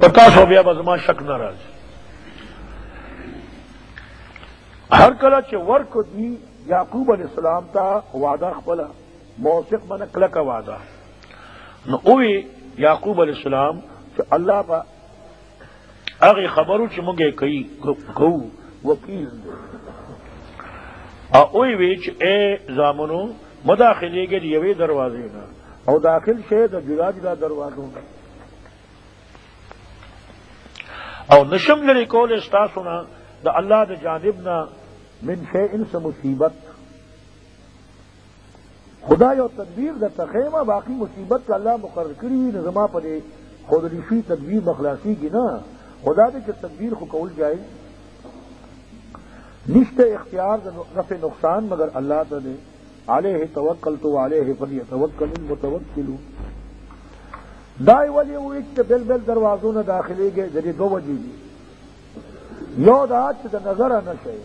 تاسو بیا به زما شک نه راځي. هر کله چې ورکو دی یعقوب علیہ السلام ته وعده خپله موثق منه کلکه وعده، نو اوی یعقوب علیہ السلام چې الله به هغې خبرو چې موږ یې کوو وکیل دی، او اوی وی چې ای زامنو مداخلېږئ د یوې دروازې نه او داخل شئ د جدا جدا دروازو نه، او نشم لرې کولی ستاسو نه د الله د جانب نه من شیئن سے مصیبت. خدا یو تدبیر د تخیمه باقی مصیبت کا اللہ مقرر کری وی نظما پدے خودریشی تدبیر مخلاصی کی نا خدا دے کہ تدبیر خو قول جائے نشت اختیار نفع نقصان مگر اللہ تعالی علیہ توکلت علیہ فلیتوکل المتوکلون. دائی ولی وہ ایک بل بل دروازوں نے داخلے گئے ذریعے دو وجہ دی، یو دا چې د نظر نه شي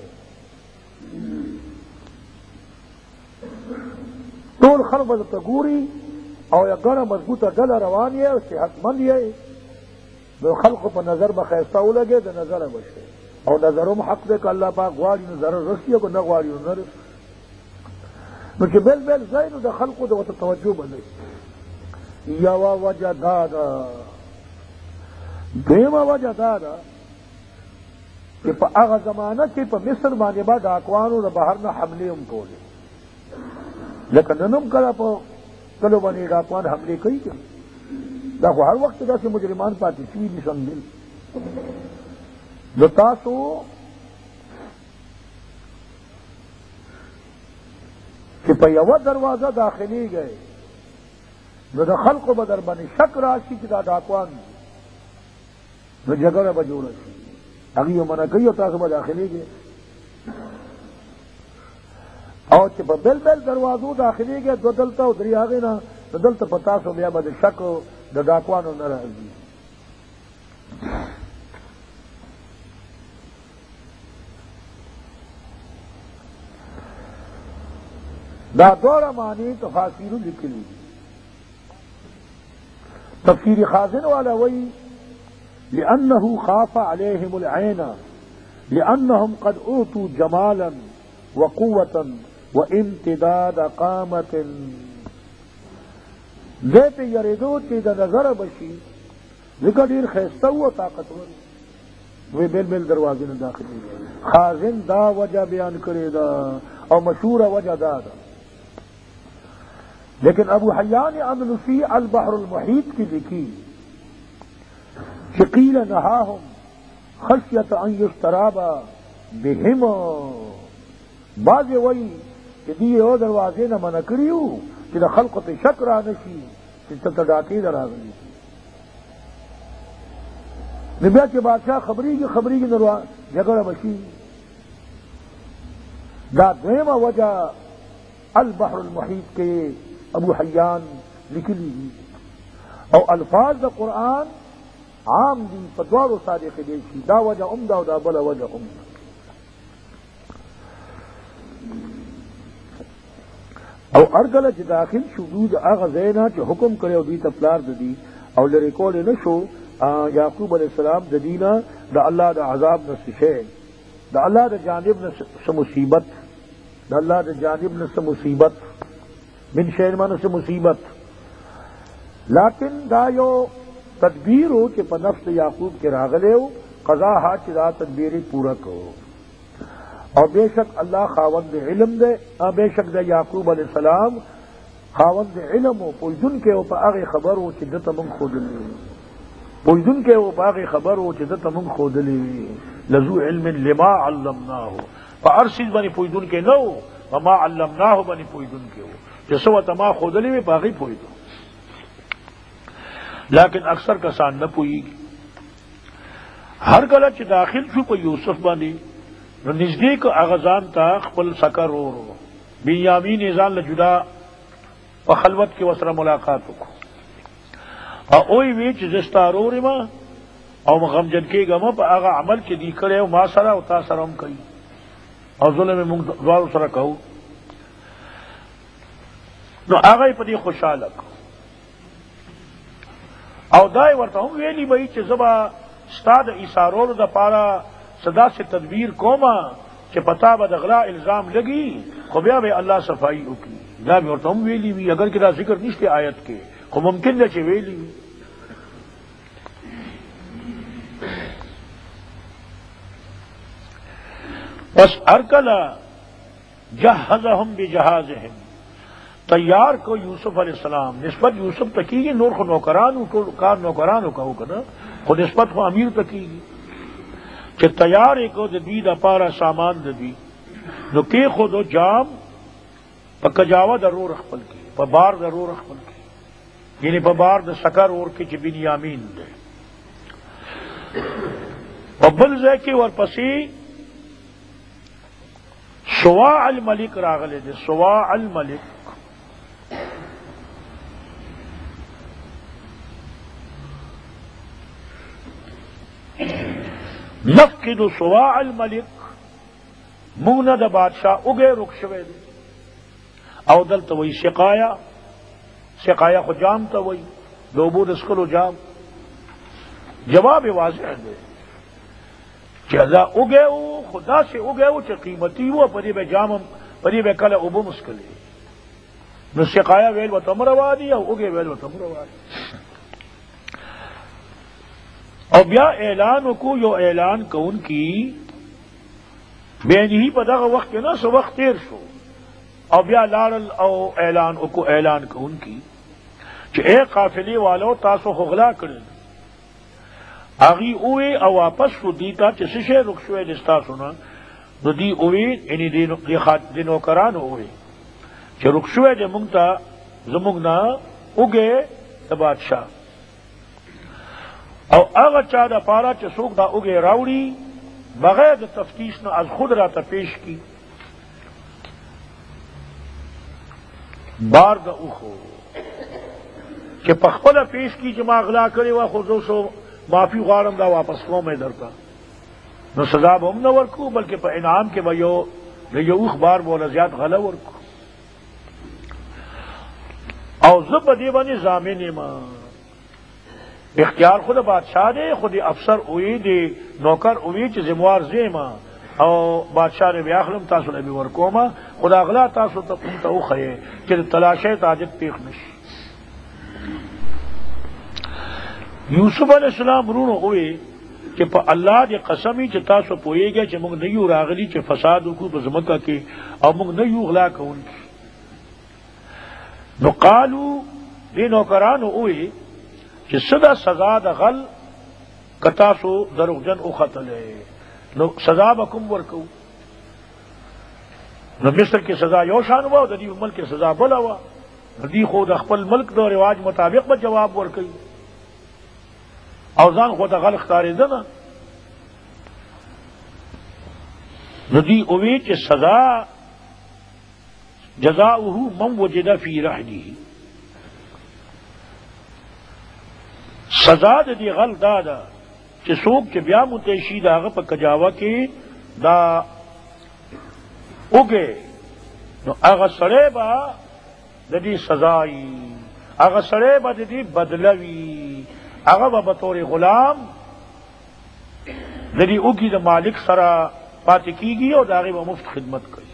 ټول خلک به ته ګوري او یا ګڼه مضبوطه ډله روان یې او صحتمند یې، نو خلقو په نظر به ښایسته ولګې د نظره به شي، او نظرهم حق دی که الله پاک غواړي نو ضرر رسي او که نه غواړي نو نه رسي. نو چې بل بل ځای نو د خلقو د ورته توجه به نه یوه وجه دا ده. دویمه وجه دا ده کہ پا آغا زمانہ کی پا مصر باندې با ډاکوانو د بهر نه حملې هم کولې، لکه نن هم کله په کلو باندې ډاکوان حملې کوي که دا خو هر وخت داسې مجرمان پاتې شوي دي سنګل. نو تاسو چې په یوه دروازه داخلي گئے نو د خلقو به در باندې شک راشي چې دا ډاکوان دي، نو جګړه به جوړه شي، هغه یو منع کوي او تاسو به داخليږئ، او چې په بل بل دروازو داخليږئ دو دلته او درې هغې نه نو دلته په تاسو بیا به د شک د ډاکوانو نه راځي. دا دوړه معنی تفاسیرو لیکلي دي. تفسیر خازن والا وی لأنه خاف عليهم العين لأنهم قد أوتوا جمالا وقوة وامتداد قامة. دے پہ یریدو چې د نظر بشي ذکر ډیر خیسته و طاقتور وی بل بل دروازې نه داخلي. خازن دا وجہ بیان کړی دا او مشهور وجہ دا ده، لیکن ابو حیان اندلسی البحر المحیط کی لکھی قیل نہاہم خشیت ان یشترابا بہم. بعض وی کہ دی او دروازے نہ منع کریو کہ خلق پہ شک را نشی کہ ڈاکی در آگئی نبیا کے بادشاہ خبری کی جگڑ بشی. دا دویمہ وجہ البحر المحیط کے ابو حیان لکلی دی، او الفاظ دا قرآن عام دی پدوارو صادق دیشی، دا وجہ عمدہ و دا بلا وجہ عمدہ. او ارگل چی داخل شدود آغا زینا چی حکم کرے او دیتا پلار دی او لرکول نشو یعقوب علیہ السلام دینا دا اللہ دا عذاب نسشے، دا اللہ دا جانب نسمصیبت، دا اللہ دا جانب نسمصیبت من شہر من سے مصیبت. لیکن دا یو تدبیر ہو کہ پا نفس یعقوب کے راغلے ہو قضا ہا چدا تدبیری پورا کرو. اور بے شک اللہ خاوند علم دے، بے شک دے یعقوب علیہ السلام خاوند علم ہو پوجدن کے ہو پا آغی خبر ہو چدت من خود لی، پوجدن کے ہو پا آغی خبر ہو چدت من خود لی لذو علم لما علمنا ہو پا ارسیز بنی پوجدن کے نو وما علمنا ہو بنی پوجدن کے ہو جسو تما خود لی میں پاغی پوجدن. لیکن اکثر کسان نہ پوئی گی. ہر کله چې داخل شو په یوسف باندې نو نزدیک اغزان تا خپل سکر رو بنیامین ځان له جدا په خلوت کې وسره ملاقات وکړو او وی وی چې زستارور ما او غمجن کېږم په هغه عمل چې دی کړو ما سره او تاسو سره هم کوي او ظلم موږ دوار سره کوو. نو هغه په دې خوشاله او دای ورته هم ویلی بئی چې زبا ستا د ایثارولو دپاره صدا سے تدبیر کوما چې پتا به د غلا الزام لګي خو بیا به الله صفائی وکړي دا به ورته هم ویلی وي اگر کې دا ذکر نشته آیت کې خو ممکن ده چې ویلی وي پس ارکلا جہزہم بجہازہم تیار کو یوسف علیہ السلام نسبت یوسف تکیگی نور خو نوکرانو کار نوکرانو کہو کنا خو نسبت خو امیر تکیگی کہ تیار کو ددوی دا پارا سامان ددوی نو کی خود و جام پا کجاوہ دا رو رخپل کی پا بار دا رو رخپل کی یعنی پا بار دا سکر اور کی چی بنیامین دے پا بلزے کی ورپسی سواع الملک راغلے دے سواع الملک نفقد سواع الملک مونہ دا بادشاہ اگے رک شوے دے او دل تو وہی سقایا خو جام تو وہی دوبو دسکلو جام جواب واضح دے چیزا اگے او خدا سے اگے او چی قیمتی ہوا پری بے جامم پری بے کل ابو مسکلے نو سقایا ویل و تمروا دی او اگے ویل و تمروا دی او بیا اعلان کو یو اعلان کون کی بے نہیں پدا وقت نا سو وقت تیر شو او بیا لارل او اعلان کو اعلان کون کی کہ اے قافلی والو تاسو غلا کرن آغی اوے او واپس شو دیتا چی سشے رکشوے دستا سنا نو دی اوے یعنی دی نوکرانو اوے چی رکشوے دی منگتا زمونگنا اگے دا بادشاہ او آغا چا دا پارا چی سوک دا اگے راوڑی بغیر دا تفتیش نا از خود را تا پیش کی بار دا اوخو چی پخپل پیش کی جما اغلا کرے وا خودو سو معافی غارم دا واپس کو میں درتا نو سزا بم نہ ورکو بلکہ پہ انعام کے بھائیو یو بار بولا زیاد غلا ورکو او زب دی بنی زامین ما اختیار خود بادشاہ دے خود افسر ہوئی دے نوکر ہوئی چ ذموار زیما او بادشاہ نے بیاخلم تاسو نبی ورکوما خدا اغلا تاسو تو خے کہ تلاشے تاجت پیخ نش یوسف علیہ السلام رونو ہوئے کہ پا اللہ دی قسمی چی تاسو پوئے گیا چی منگ نیو راغلی چی فساد کو بزمکہ کی او منگ نیو غلا کون کی نو قالو دی نوکرانو ہوئے چی صدا سزا دا غل کتاسو دروغجن اخطلے نو سزا بکم ورکو نو مصر کی سزا یوشان ہوا دا دی ملک کی سزا بلا ہوا دی خود اخپل ملک دا رواج مطابق با جواب ورکئی اوزان خود غل اختاری دنا ندی اوی چی سزا جزاؤہ من وجد فی رحلی سزا دی غل دادا چی سوک چی بیا متیشی دا غپ کجاوہ کی دا اگے نو اغا سڑے با دی سزائی اغا سڑے با دی بدلوی اغا بطور غلام دری اگی دا مالک سرا پاتی کی گی اور داغی با مفت خدمت کری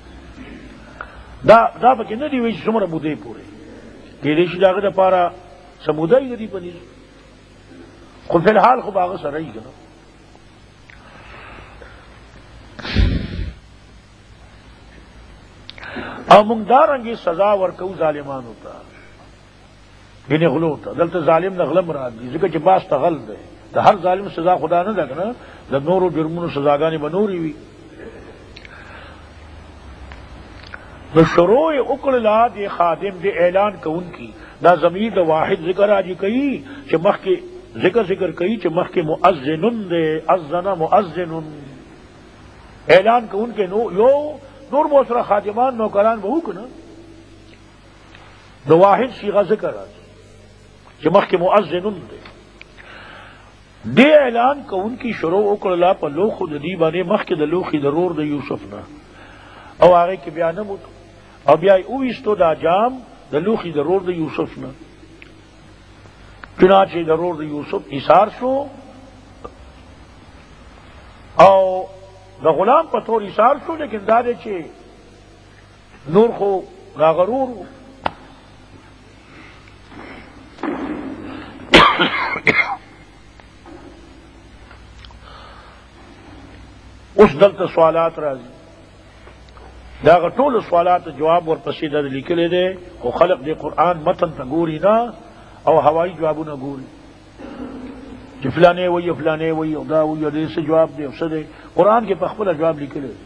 دا بکی ندی ویچ سمر مودے پورے کہ ریشی داغی دا پارا سمودہ ہی ندی پنیز خود فی الحال خوب آغا سر رہی گنا او منگدارنگی سزا ورکو ظالمان ہوتا یعنی غلو ہوتا دلتا ظالم نہ غلم مراد دی ذکر چی باس تا غل دے دا ہر ظالم سزا خدا نہ دکنا دا نورو جرمونو سزاگانی بنوری وی دا شروع اکل لا دی خادم دی اعلان کون کی دا ضمیر دا واحد ذکر آجی کئی چی مخ کے ذکر کئی چی مخ کے مؤذنن دے اذن مؤذنن اعلان کون کے نور موسرا خادمان نوکران بہو کنا دا واحد صیغہ ذکر آجی مخ کے مؤذنن دے اعلان کو ان کی شروع اکڑ اللہ پر لوخ دی بانے مخ کے دلوخی ضرور دے یوسف نا او آگے کے بیانم ہوتا او بیائی اویستو دا جام دلوخی ضرور دے یوسف نا چنانچہ ضرور یوسف ایثار شو او دا غلام په طور ایثار شو، لیکن دا دی چې نور خو ناغرور و. اوس دلته سوالات راځي، دا هغه ټول سوالات جواب ورپسې د لیکلې دی، خو خلق د قرآن متن ته ګوري نه او هوایي جوابونه ګوري چې فلانې وایي فلانې وایي او دا وایي دې څه جواب دی او څه دی. قرآن کې په خپله جواب لیکلی دی.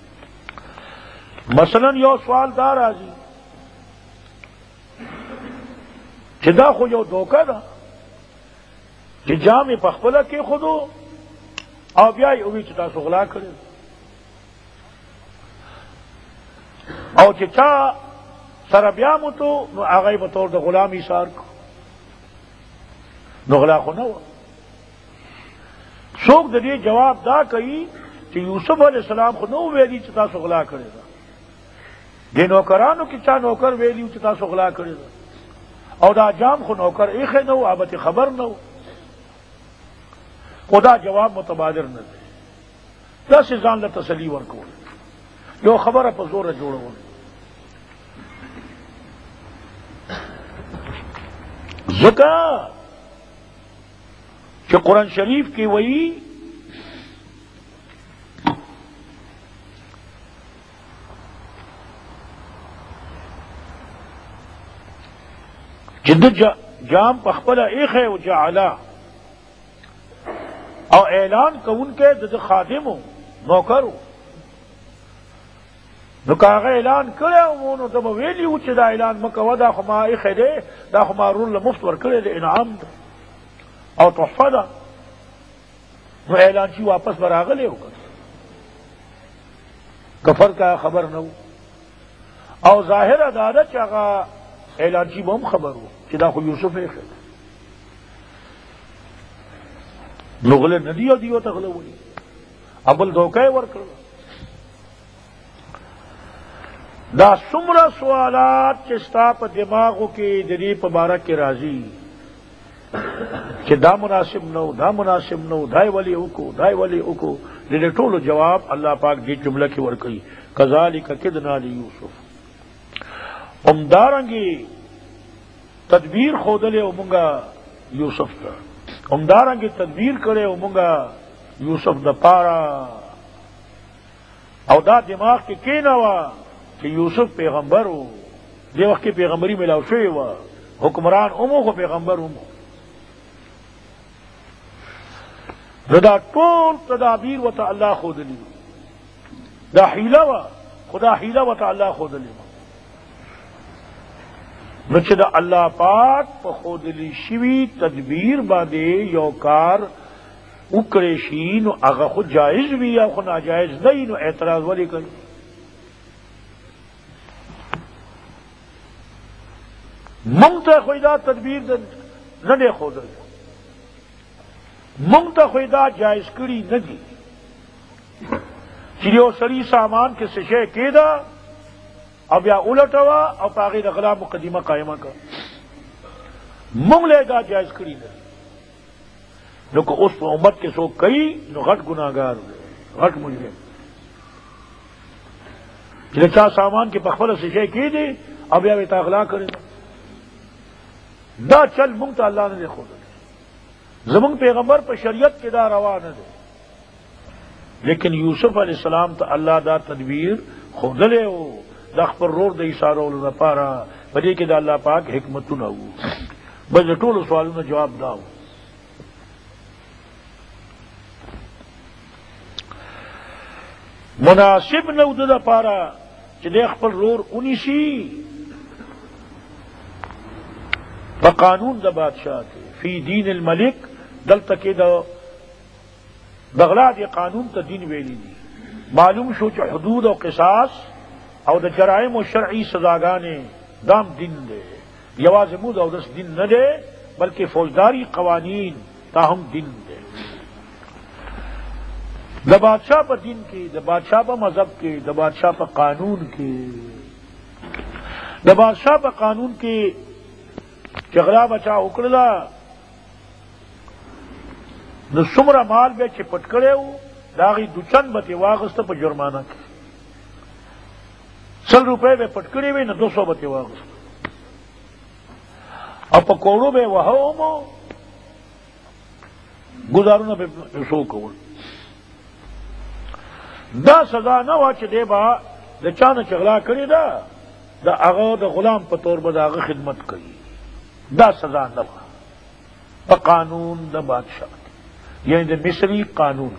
مثلا یو سوال دا راځي چې دا خو یو دوکه ده چې جام یې په خپله کېښودو او بیا یې ووایي چې تاسو غلا کړې او چې چا سره بیا موتو نو هغه یې په طور د غلام ایثار کړو، نو غلا خو نه وه. څوک د دې جواب دا کوي چې یوسف علیہ السلام خو نو ویلي چې تاسو غلا کړې ده، دې نوکرانو کې چا نوکر ویلي چې تاسو غلا کړې ده، او دا جام خو نوکر ایښی نه و، هغه خبر نه و. خو دا جواب متبادر نه دی، داسې ځان له تسلي ورکول، یو خبره په زوره جوړول. ځکه کہ قرآن شریف کی وہی جد جام پخپلا ایک ہے وجعلا اور اعلان کو ان کے دد خادم ہو نوکر ہو نو کاغه اعلان کړو نو ته ویلی و چې دا اعلان مکو دا خو ما ایخه دی، دا خو ما رول مفت ورکړی دی، انعام ده او تحفه ده. نو اعلان شي واپس براغلی وکړ، کفر کا خبر نه و او ظاهر دا ده چې هغه اعلان شي به هم خبر و چې دا خو یوسف ایخه ده. نو غله نه دی او دیو ته غله وایي، ابل دوکه ورکړ. دا څومره سوالات چې ستا په دماغو کې د دې په باره کې راځي چې دا مناسب نو دا مناسب نو دای ولی وکړو دای ولی وکړو، د دې ټولو جواب الله پاک دې جمله کې ورکړي، کذالک کدنا لیوسف. همدارنګې تدبیر ښودلې او مونږه یوسف ته، همدارنګې تدبیر کړی او مونږه یوسف د پاره، او دا دماغ کې کېنوه کہ یوسف پیغمبر ہو، دے وقت کی پیغمبری ملاو شوی و، حکمران امو کو پیغمبر امو. دا ټول تدابیر و تا اللہ خودلی، دا حیلہ و خدا حیلہ و تا اللہ خودلی. نچہ دا اللہ پاک پا خودلی شوی تدبیر باندے یوکار اکریشی نو اگا خود جائز بھی یا خود ناجائز نہیں، نو اعتراض والی کری. منگتا خویدہ تدبیر نہ دے خودل، منگتا خویدہ جائز کری نہ دی چلیو سری سامان کے سشے کے دا اب یا الٹوا اور پاغی دغلا مقدمہ قائمہ کا منگ لے گا جائز کری نہ نو کو اس امت کے سو کئی نو غٹ گناہگار غٹ مجرم چلے چاہ سامان کے پخبل سشے کے دے اب یا تاغلا کرے دا چل منگ تا اللہ نے دے خود زمنگ پیغمبر پر شریعت کے دا روا نہ دے، لیکن یوسف علیہ السلام تا اللہ دا تدبیر خود لے ہو دخ پر رور دا اشارو لنا پارا بجے کہ دا اللہ پاک حکمتو نہ ہو. بس ٹول سوالوں نے جواب دا ہو. مناسب نہ دا پارا کہ دیکھ پر رور انیسی بقانون دا بادشاہ تھے فی دین الملک دل تک بغلا دے قانون تا دین ویلی دی معلوم شو چ حدود و قصاص او دا جرائم و شرعی سزاگانے دام دین دے یواز مود او دس دین نہ دے بلکہ فوجداری قوانین تاہم دین دے. دا بادشاہ پا دین کی، دا بادشاہ پا مذہب کی، دا بادشاہ پا قانون کی، دا بادشاہ پا قانون کی چغلا بچا اکڑلا نو څومره مال به چې پټ کړی و د هغې دوچن به ترې واخېسته په جرمانه کې 100 روپۍ به پټ کړي وي نو 200 به ترې واخېسته او په کوړو به یې وهه هم ګزارونه به څو کول دا سزا نه وه چې دی به د چا نه چې غلا کړې ده د هغه د غلام په طور به د هغه خدمت کوي دا سزا نه وه په قانون د بادشاہ یعنی د مصری قانون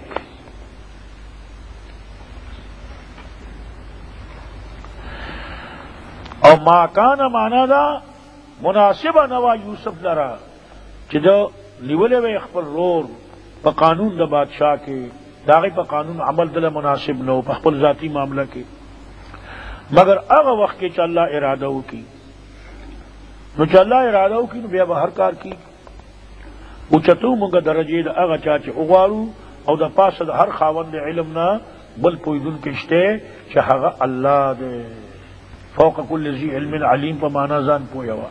او ما کان معنا دا مناسبه نوا یوسف لرا چې دا نیولې وي خپل رور په قانون د بادشاہ کې داغه په قانون عمل دله مناسب نو په خپل ذاتی معاملہ کې مگر هغه وخت کې چې الله اراده وکي نو چې الله اراده وکي نو بیا به هر کار کی او چتو موږ درجه د هغه چا چې وغواړو او د پاسه د هر خاوند علم نه بل پویدون کېشته چې هغه الله دې فوق كل ذي علم علیم په معنا ځان پویوا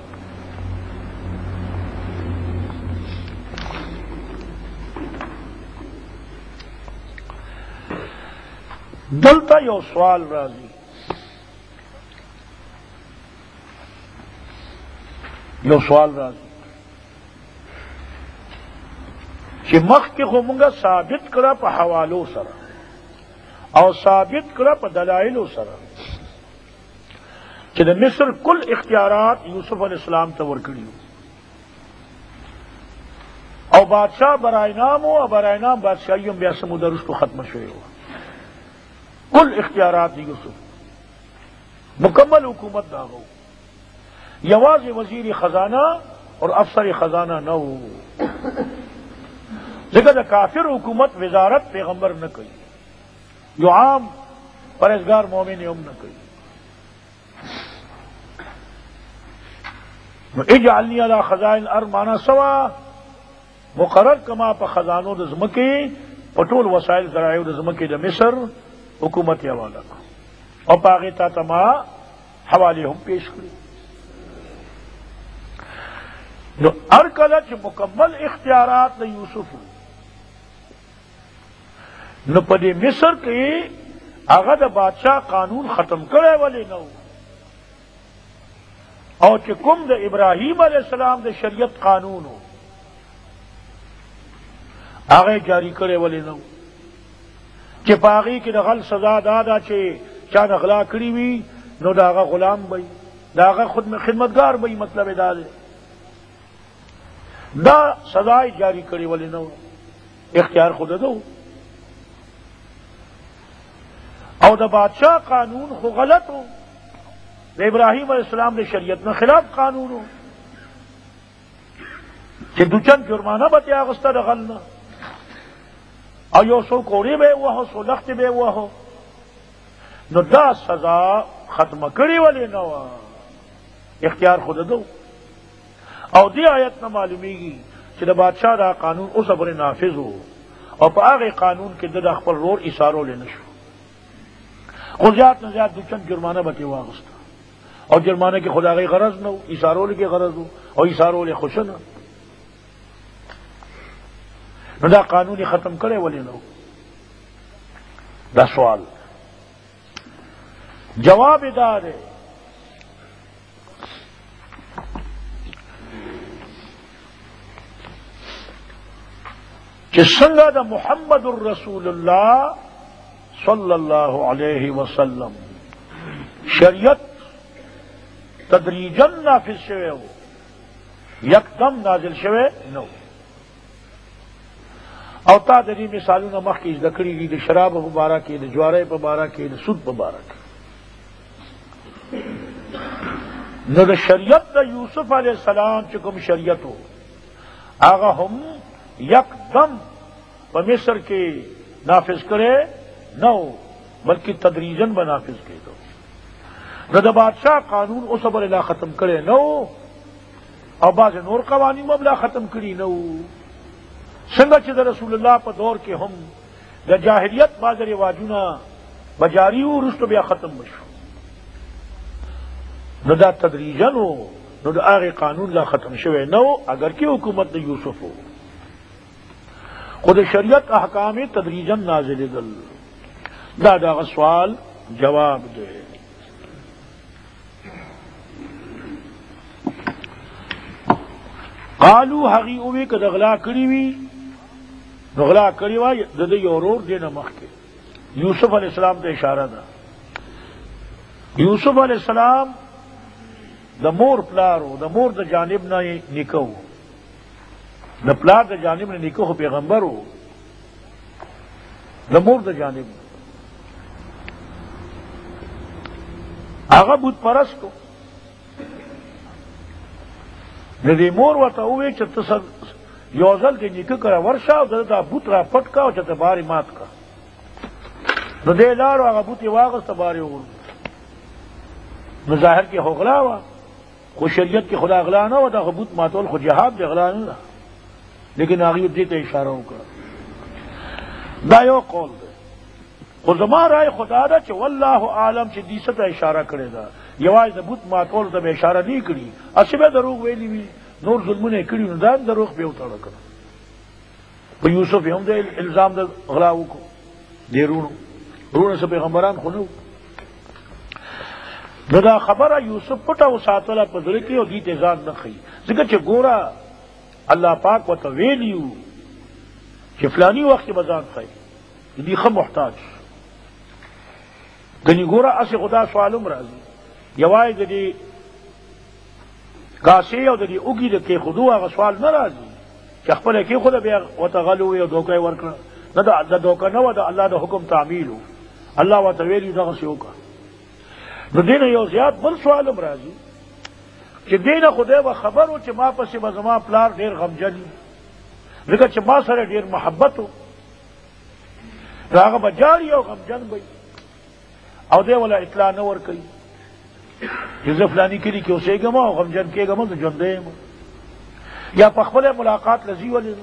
دلته یو سوال راځي چې مخکې خو مونږه ثابت کړه په حوالو سره او ثابت کړه په دلایلو سره چې د مصر کل اختیارات یوسف علیہ السلام ته ورکړي او بادشاہ برای نام او برای نام بادشاہی هم بیا سمو درستو ختم شوی و کل اختیارات یوسف مکمل حکومت داغو یواز وزیر خزانہ اور افسر خزانہ نہ ہو ذکر کافر حکومت وزارت پیغمبر نہ کئی جو عام پرہیزگار مومن ام نہ کئی اجعلنی علی خزائن الارض مانا سوا مقرر کما په خزانو د زمکه پټول وسایل ذرایع د زمکه د مصر حکومت حواله او پاغه تا تما حواله هم پیش کړی نو هر کله چې مکمل اختیارات د یوسف نو په دې مصر کې هغه د بادشاہ قانون ختم کړی ولې نو او چې کوم د ابراهیم علیہ السلام د شریعت قانون هغه جاری کړی ولې نو چې پاغي کې د غل سزا دادا چې چا غلا کړی وي نو داغه غلام وي داغه خدمتگار وي مطلب دا دی دا سزا جاری کړی ولې نو اختیار خود دو او د بادشاہ قانون خو غلط ہو د ابراہیم علیہ السلام نے شریعت میں خلاف قانون ہو کہ دوچن جرمانہ بتیا اغسطہ غلنا او یو سو کوڑی بے ہوا ہو سو لخت بے ہوا ہو نو دا سزا ختم کری ولی نو اختیار خود دو او دی آیت نہ معلومی گی کہ دا بادشاہ دا قانون اس ابر نافذ ہو اور پا آغی قانون کے دا خپل رور اشارو لے نشو خزیات نہ زیاد دوچن جرمانہ بتی ہوا اغسطہ اور جرمانے کے خدا کی غرض نہ ہو اشارول کی غرض ہو اور اشارول خوش نہ دا قانونی ختم کرے ولی نہ ہو دا سوال جواب دار ہے کہ سنگا دا محمد الرسول اللہ صلی اللہ علیہ وسلم شریعت تدریجن نافذ شوه ہو یکدم نازل شوه نو او تا د دې مثالونه مخکې ذکرې دي د شراب په باره کې د جوارې په باره کې د سود په باره کې نو د شریعت د یوسف علیہ السلام چې کوم شریعت ہو هغه هم یکدم په مصر کې نافذ کړي نو بلکې تدریجن به نافذ کړي نو د بادشاہ قانون اس بر لا ختم کرے نو او بعض نور قوانین مبلا ختم کری نو څنګه چې د رسول الله په دور کې هم د جاهلیت بعض رواجونه بجاری او رستو بیا ختم بشو نو دا تدریجن نو د هغه قانون لا ختم شوه نو اگر کې حکومت د یوسف خود شریعت احکام تدریجن نازل دل دا سوال جواب دے. قالو حقی اوی که دغلا کری وی دغلا کری وی دده یورور دینا مخی یوسف علیہ السلام تا اشارہ دا. یوسف علیہ السلام دا مور پلارو دا مور دا جانب نا نکو دا پلار دا جانب نا نکو پیغمبرو دا مور دا جانب آغا بود پرستو ندی مور ورطا ہوئے چا تصد یوزل کے نکو کرا ورشا دا بود را پٹ کا چا باری مات کا نو دے لارو آغا بود واغس تا باری اغل نو ظاہر کی اغلا وا خو شریعت کی خدا اغلا نہ ہوا دا غبوت ماتول خو جہاد دے اغلا نہ لیکن آغیو دیتا اشارہ ہوکا دا یو قول دے. خو زمان رائے خدا دا چا واللہ عالم چا دیستا اشارہ کرے دا یواز دا بوت ماتول دا بے اشارہ نہیں کری اسی بے دروغ ویلی وی نور ظلمنے کری ندان دروغ پہ اتارا کرا با یوسف ہم دے الزام دا اغلاو کو دے رونو سے پیغمبران خونو دا خبر یوسف پٹا و ساتلا پدرکی او دیت ازان نخی ذکر چه گورا اللہ پاک و تویلیو چه فلانی وقت بزان خی دی خم محتاج گنی گورا اسی خدا سوالم رازی یوائی دی کاسی او دی اگی دی که خودو آغا سوال نرازی چه اخپل که خود بیا و تغلوی و دوکای ورکنا نا دا دوکا نو دا اللہ دا حکم تعمیلو اللہ و تویلیو دا غسیو کا نو دین یو زیاد بل سوالم راځي چې دین خدای و خبرو چې ما پسې بزما پلار ډیر غمجن لکه چې ما سره ډیر محبت و هغه بجاری او غمجن وي او دی ولا اطلاع نه ور کوي چې زه فلانی کلی کې اوسېږم او غمجن کېږم زه ژوندی یم یا په خپل ملاقات لذي ولې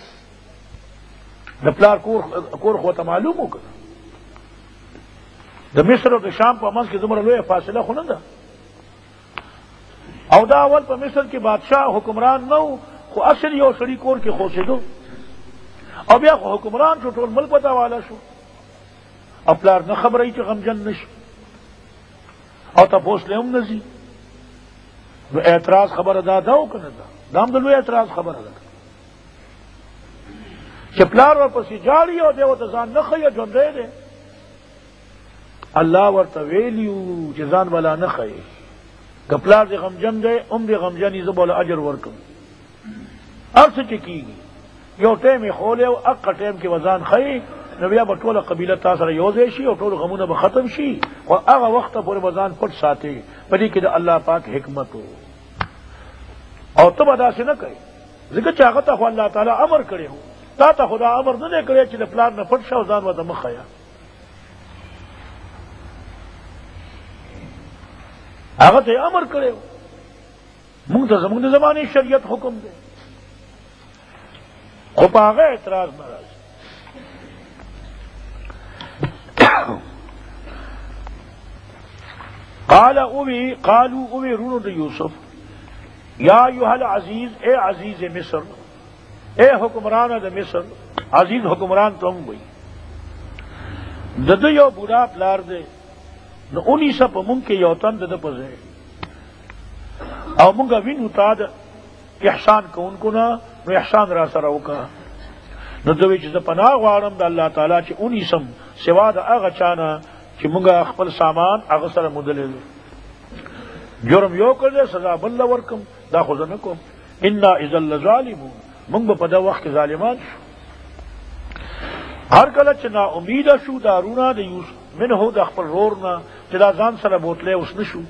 د پلار کور خو ته معلوم وکړه د مصر او د شام په منځ کې دومره لویه فاصله خو نه ده او دا اول په مصر کې بادشاہ حکمران نه و خو اصل یو سړي کور کې خوڅېدو او بیا خو حکمران شو ټول ملک ته حواله شو او پلار نه خبرې چې غمجن نشي او تپوس له هم نه ځي نو اعتراض خبره دا او که نه ده دا هم د لوی اعتراض خبره ده چې پلار ورپسې جاړي او دی ورته ځان نه ښیي ژوندی دی اللہ ورطا ویلیو چیزان والا نخوائی گپلار دے غمجن دے دے غمجنی زبولا اجر ورکم ارس چکی گی یو ٹیم خولے و اقا ٹیم کی وزان خوائی نبیا با طول قبیلہ تاثر یوزے شی اور طول غمونہ با ختم شی اور اغا وقت پورے وزان پٹ ساتے پڑی کہ اللہ پاک حکمت ہو اور تب ادا سے نہ کہے ذکر چاہتا خواہ اللہ تعالیٰ امر کرے ہو تا خدا امر نہ کرے چلے پلار نہ پٹ شا وزان و دمخ خیا آغا تے امر کرے ہو منگ زمانی شریعت حکم دے خوب آغا اعتراض ناراض قالو اوی رونو دے یوسف یا ایوہ العزیز اے عزیز مصر اے حکمران دے مصر عزیز حکمران تو ہم گئی دد یو بوڑا پلار دے نو اونی سا پا منگ کے یوتن دد پزے او منگا وین اتاد احسان کو ان کو نا نو احسان را سر اوکا نو دوی چیز پناہ وارم دا اللہ تعالیٰ چی اونی سم سوا دا اغا چانا چی منگا اخپل سامان اغا سر مدلے دے جرم یو کر دے سزا بل ورکم دا خوزنکم انا اذا ظالمون منگ با پدا وقت ظالمان شو ہر کلچ نا امید شو دارونا دا یوسف من ہو دا اخپل رورنا چدا زان سر بوتلے اس نشو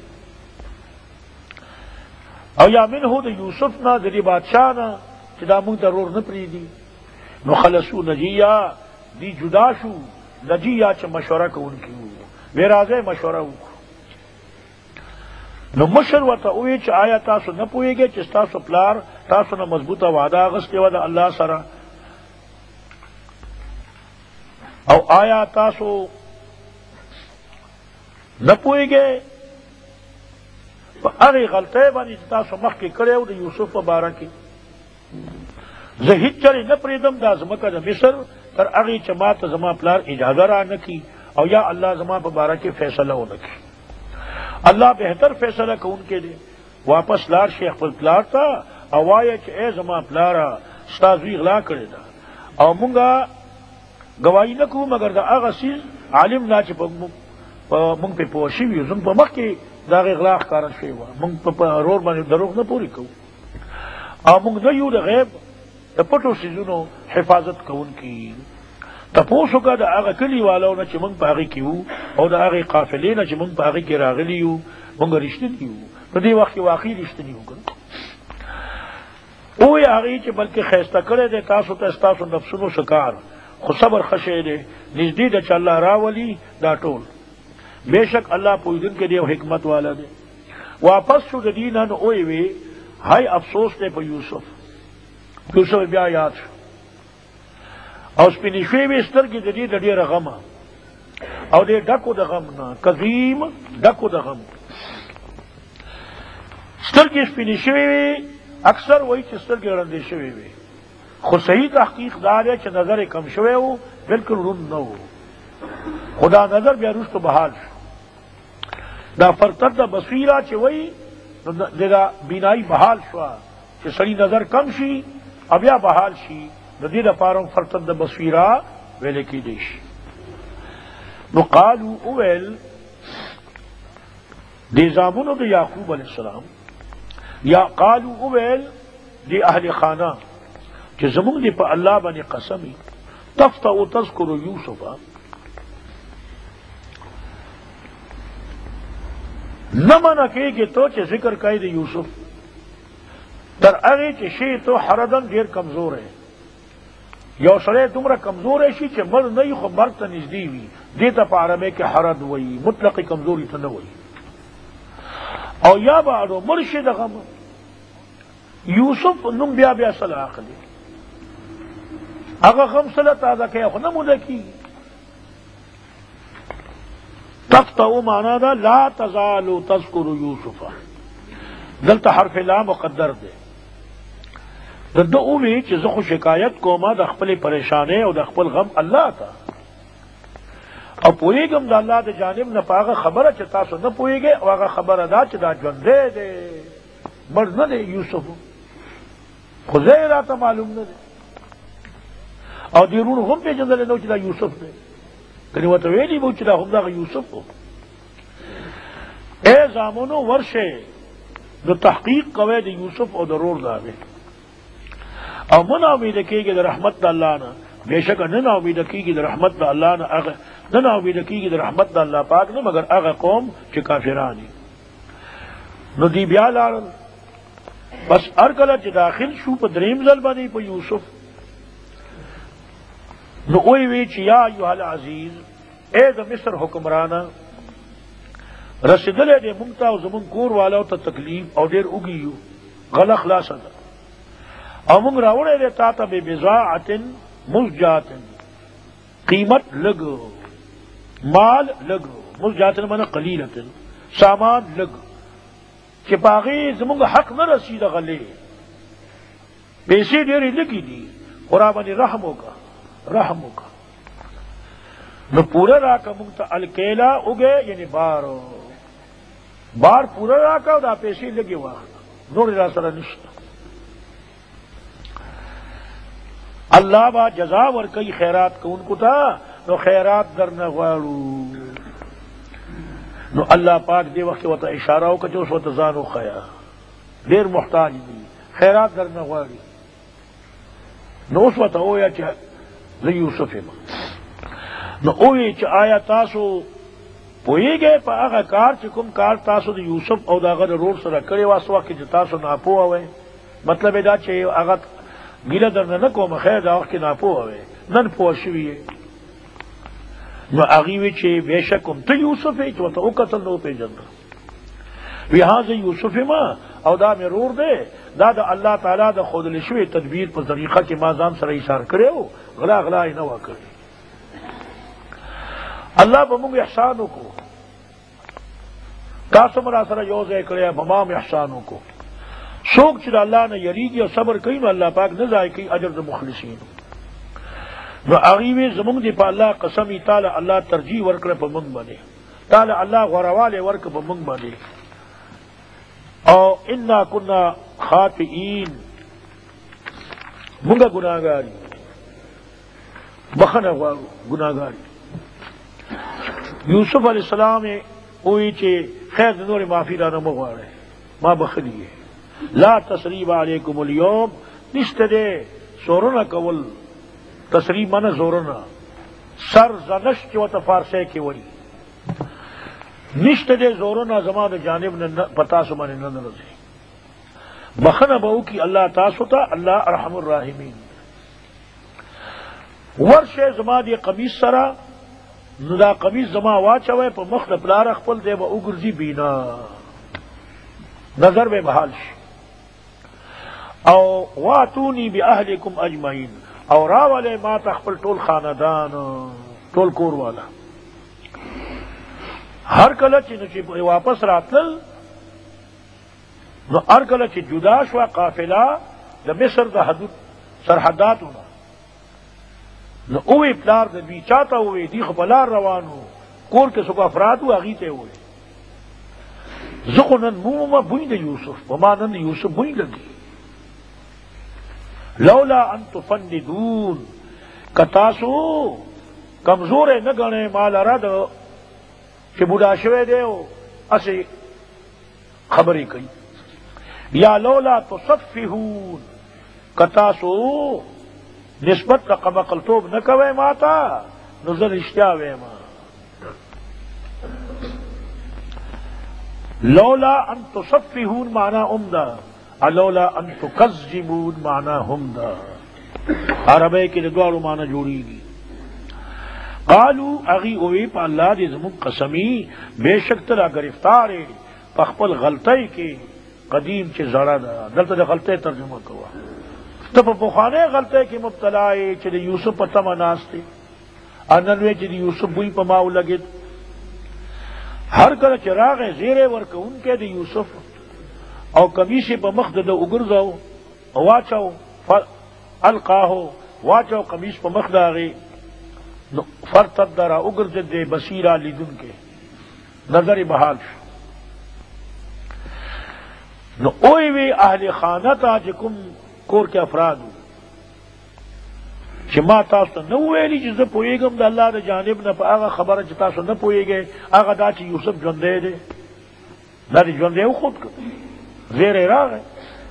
او یا من ہو دا یوسف نا دری بادشاہ نا چدا منگ دا رور نپری دی نو خلصو نجیہ دی جدا شو نجیہ چا مشورہ کو ان کی ویرازے مشورہ ہو نو مشر وطا اوی چا آیا تاسو نپوئے گے چس تاسو پلار تاسو نا مضبوطہ وعدہ آغس کے وعدہ اللہ سرا او آیا تاسو نپوئے گے اغی غلطے بانی تاسو مخ کی کرے ہو دا یوسف بارہ کی زه هیڅ چرې نه پرېږدم دا ځمکه د مصر تر هغې چې ما ته زما پلار اجازه را نه کړي او یا الله زما په باره کې فیصله ونه کړي. الله بهتر فیصله کوونکی دی. واپس لاړ شي خپل پلار ته او وایه چې ای زما پلاره ستا زوی غلا کړې ده او مونږه ګواهي نه کوو مګر د هغه څیز عالم نه چې مونږ پې پوه شوي یو زموږ په مخ کې د هغې غلا ښکاره شوې وه مونږ په رور باندې دروغ نه پورې کوو او مونږ نه یو د غیب د پټو څیزونو حفاظت کوونکي. تپوس وکړه د هغه کلي والو نه چې مونږ په هغې کې وو او د هغې قافلې نه چې مونږ په هغې کې راغلي یو مونږ رښتیني یو په دې وخت کې واقعي رښتیني وو. اوی هغې چې بلکې ښایسته کړی دی تاسو ته ستاسو نفسونو شکار خو صبر ښه شی دی نږدې ده چې الله راولي دا ټول. بېشک الله پوهېدونکی دی او حکمت والا دی. واپس شو د دې نه نو اوی وی هی افسوس دی په یوسف. یوسف بیا یاد شو او سپینې شوې وې سترګې د دې د ډېره غمه او دې ډکو د غم نه قدیم ډکو د غم سترګې سپینې شوې وې. اکثر وایي چې سترګې ړندې شوې وې خو صحیح تحقیق دا دی چې نظر یې کم شوی و بلکل روند نه و خو دا نظر بیا وروسته بحال شو. دا فرتد بصیره چې وایي نو دا بینایي بحال شوه چې سړي نظر کم شي او بیا بحال شي د دې لپاره فرتد بصیره ویل کېدی شي. نو قالو اویل دې زامنو د یعقوب علیه السلام یا قالو اویل دی اهل خانه چې زمونږ دی په الله باندې قسمی تفتح تذکر یوسف نه منع کېږي تو چې ذکر کوي د یوسف تر هغې چې شی تو حردن ډېر کمزور دی. یو سړی دومره کمزوری شي چې مړ نه وي خو مرګ ته نږدې وي دې ته په عربۍ کې حرد وایي مطلقې کمزوري ته نه وایي. او یا به اړو مړ شي د غم یوسف نوم بیا بیا سله اخلي هغه غم سله تازه کوي خو نه موده کېږي. تفتح معنا ده لا تزال تذکر یوسف دلته حرف لا مقدر دی. د ده اووی چې زه خو شکایت کومه د خپلې پریشانۍ او د خپل غم الله ته او پوهېږم د الله د جانب نه په هغه خبره چې تاسو نه پوهېږئ او هغه خبره دا چې دا ژوندی دی مړ نه دی یوسف خو زه یې راته معلوم نه دی او دې وروڼو هم پېژندلی نه و چې دا یوسف دی کنې ورته ویلي به چې دا همدغه یوسف و. ای زامنو ورشئ د تحقیق کوئ د یوسف او د رور د هغې او مه ناامیده کېږي د رحمت د الله نه. بېشکه نه ناامیده کېږي د رحمت د الله نه هغه نه ناامیده کېږي د رحمت د الله پاک نه مګر هغه قوم چې کافران دي. نو دی بیا لاړل بس هر کله چې داخل شو په دریم ځل باندې په یوسف نو اوی وی چې یا ایها العزیز اے د مصر حکمرانه رسېدلی دی مونږ ته او زمونږ کور والو ته تکلیف او ډېر اوږي یو غله خلاصه ده او مونږ راوړی دی تا ته ببضاعة مزجاة قیمت لږ مال لږ مزجاة معنی قلیلة سامان لږ چې په هغې زمونږ حق نه رسي د غلې پیسې ډېرې لږې دي خو را باندې رحم وکړه رحم وکړه نو پوره راکړه مونږ ته الکیلا اوږې یعنې بار پوره راکړه او دا پیسې لږې واخله نور را سره نشته. اللہ با جزا ورکئی خیرات کوونکو ته نو خیرات درنه غواړو. نو الله پاک دی وخت ورته اشاره وکړه چې اوس ورته ځان وښیه ډېر محتاج دي خیرات درنه غواړي. نو اوس ورته ووایه چې زه یوسف یم. نو ووایي چې آیا تاسو پوهېږئ په هغه کار چې کوم کار تاسو د یوسف او د هغه د رور سره کړی وه هغه وخت کې چې تاسو ناپوهه وئ مطلب یې دا چې هغه ګیله درنه نه کومه خیر دا وخت کې ناپوهه وئ نن پوه شوي یې. نو هغې وی چې بېشک هم ته یوسف یې چې ورته وکتل نو وپېژنده وی ها زه یوسف یم او دا مې رور دی دا د الله تعالی د ښودلې شوې تدبیر په طریقه کې ما ځان سره ایثار کړی و غلا غلا یې نه وه کړې. الله به موږ احسان وکړو تاسو هم را سره یو ځای کړی به ما هم احسان وکړو سوک چې الله نه یریږي او صبر کوي نو الله پاک نه ضایع کوي اجر د مخلصین. نو هغه زمونږ دی په الله قسم تعالی الله ترجیح ورکړه په موږ باندې، تعالی الله غورواله ورکړه په موږ باندې. او انا كنا خاطئین، مونږه ګناهګاری، بخنه غواړو ګناهګاری. یوسف علیہ السلام وی چې خیر د نور معافی را نه مغواړي، ما بخلی لا تسریب علیکم اليوم، نشته دې سورونه کول، تسریب معنی زورونه، سر زنشت و فارسی کې وایي، نشته دې زورونه زما د جانب نه پتا سو باندې نه راځي. بخنه به وکي الله تاسو ته، الله ارحم الراحمین. ورشه زما دی قمیص سره، نو دا قمیص زما واچوي په مخ د پلار خپل دی به وګرځي بینا، نظر به بحال شي. او واتونی باهلکم اجمعین، او راوله ما تخپل ټول خاندان ټول کور والا. هر کله چې واپس راتل نو هر کله چې جدا شو قافله د مصر د حدود سرحداتونه، نو اوی پلار د دوی چاته ہوئے دی خپلار روانو کور کے سکو افراد ہوا غیتے ہوئے زخنن موما بوئند یوسف ومانن یوسف بوئند دی لولا ان تفندون کتاسو کمزور نگنے مال رد کہ بوڑھا شوے دے ہو اسے خبری کئی، یا لولا تصفحون کتاسو نسبت کا قمقلتوب نہ کوے ماتا نظر اشتیا وے ماں. لولا ان تصفحون معنی عمدہ، لولا ان تکذبون معنی حمدہ. عربی کے دوارو معنی جوڑی گی. قالو اغی اوی پا اللہ دی زمون قسمی بے شک ترا گرفتارے پخپل غلطی کے قدیم چے زڑا دا دلتا دا غلطی ترجمہ کوا تو په پخوانه غلطه کې مبتلا ای چې د یوسف په تمه ناست دی، اننوی چې د یوسف بوی په ماو لګید. هر کله چې راغې زیره ورکوونکی د یوسف او کمیس په مخ د وګرځاو او واچاو القاهو واچاو کمیس په مخ داغې نو فرتد را وګرځید د بصیرا لیدونکی نظر بحال شو. نو اوی وی اهل خانه ته چې کوم کور کے افراد چې ما تاسو ته نو ویلي چې زه پوهېږم د الله د جانب نه په هغه خبره چې تاسو نه پوهېږئ، هغه دا چې یوسف ژوندی دی، دا دې ژوندی وخود کړ، زیری راغی.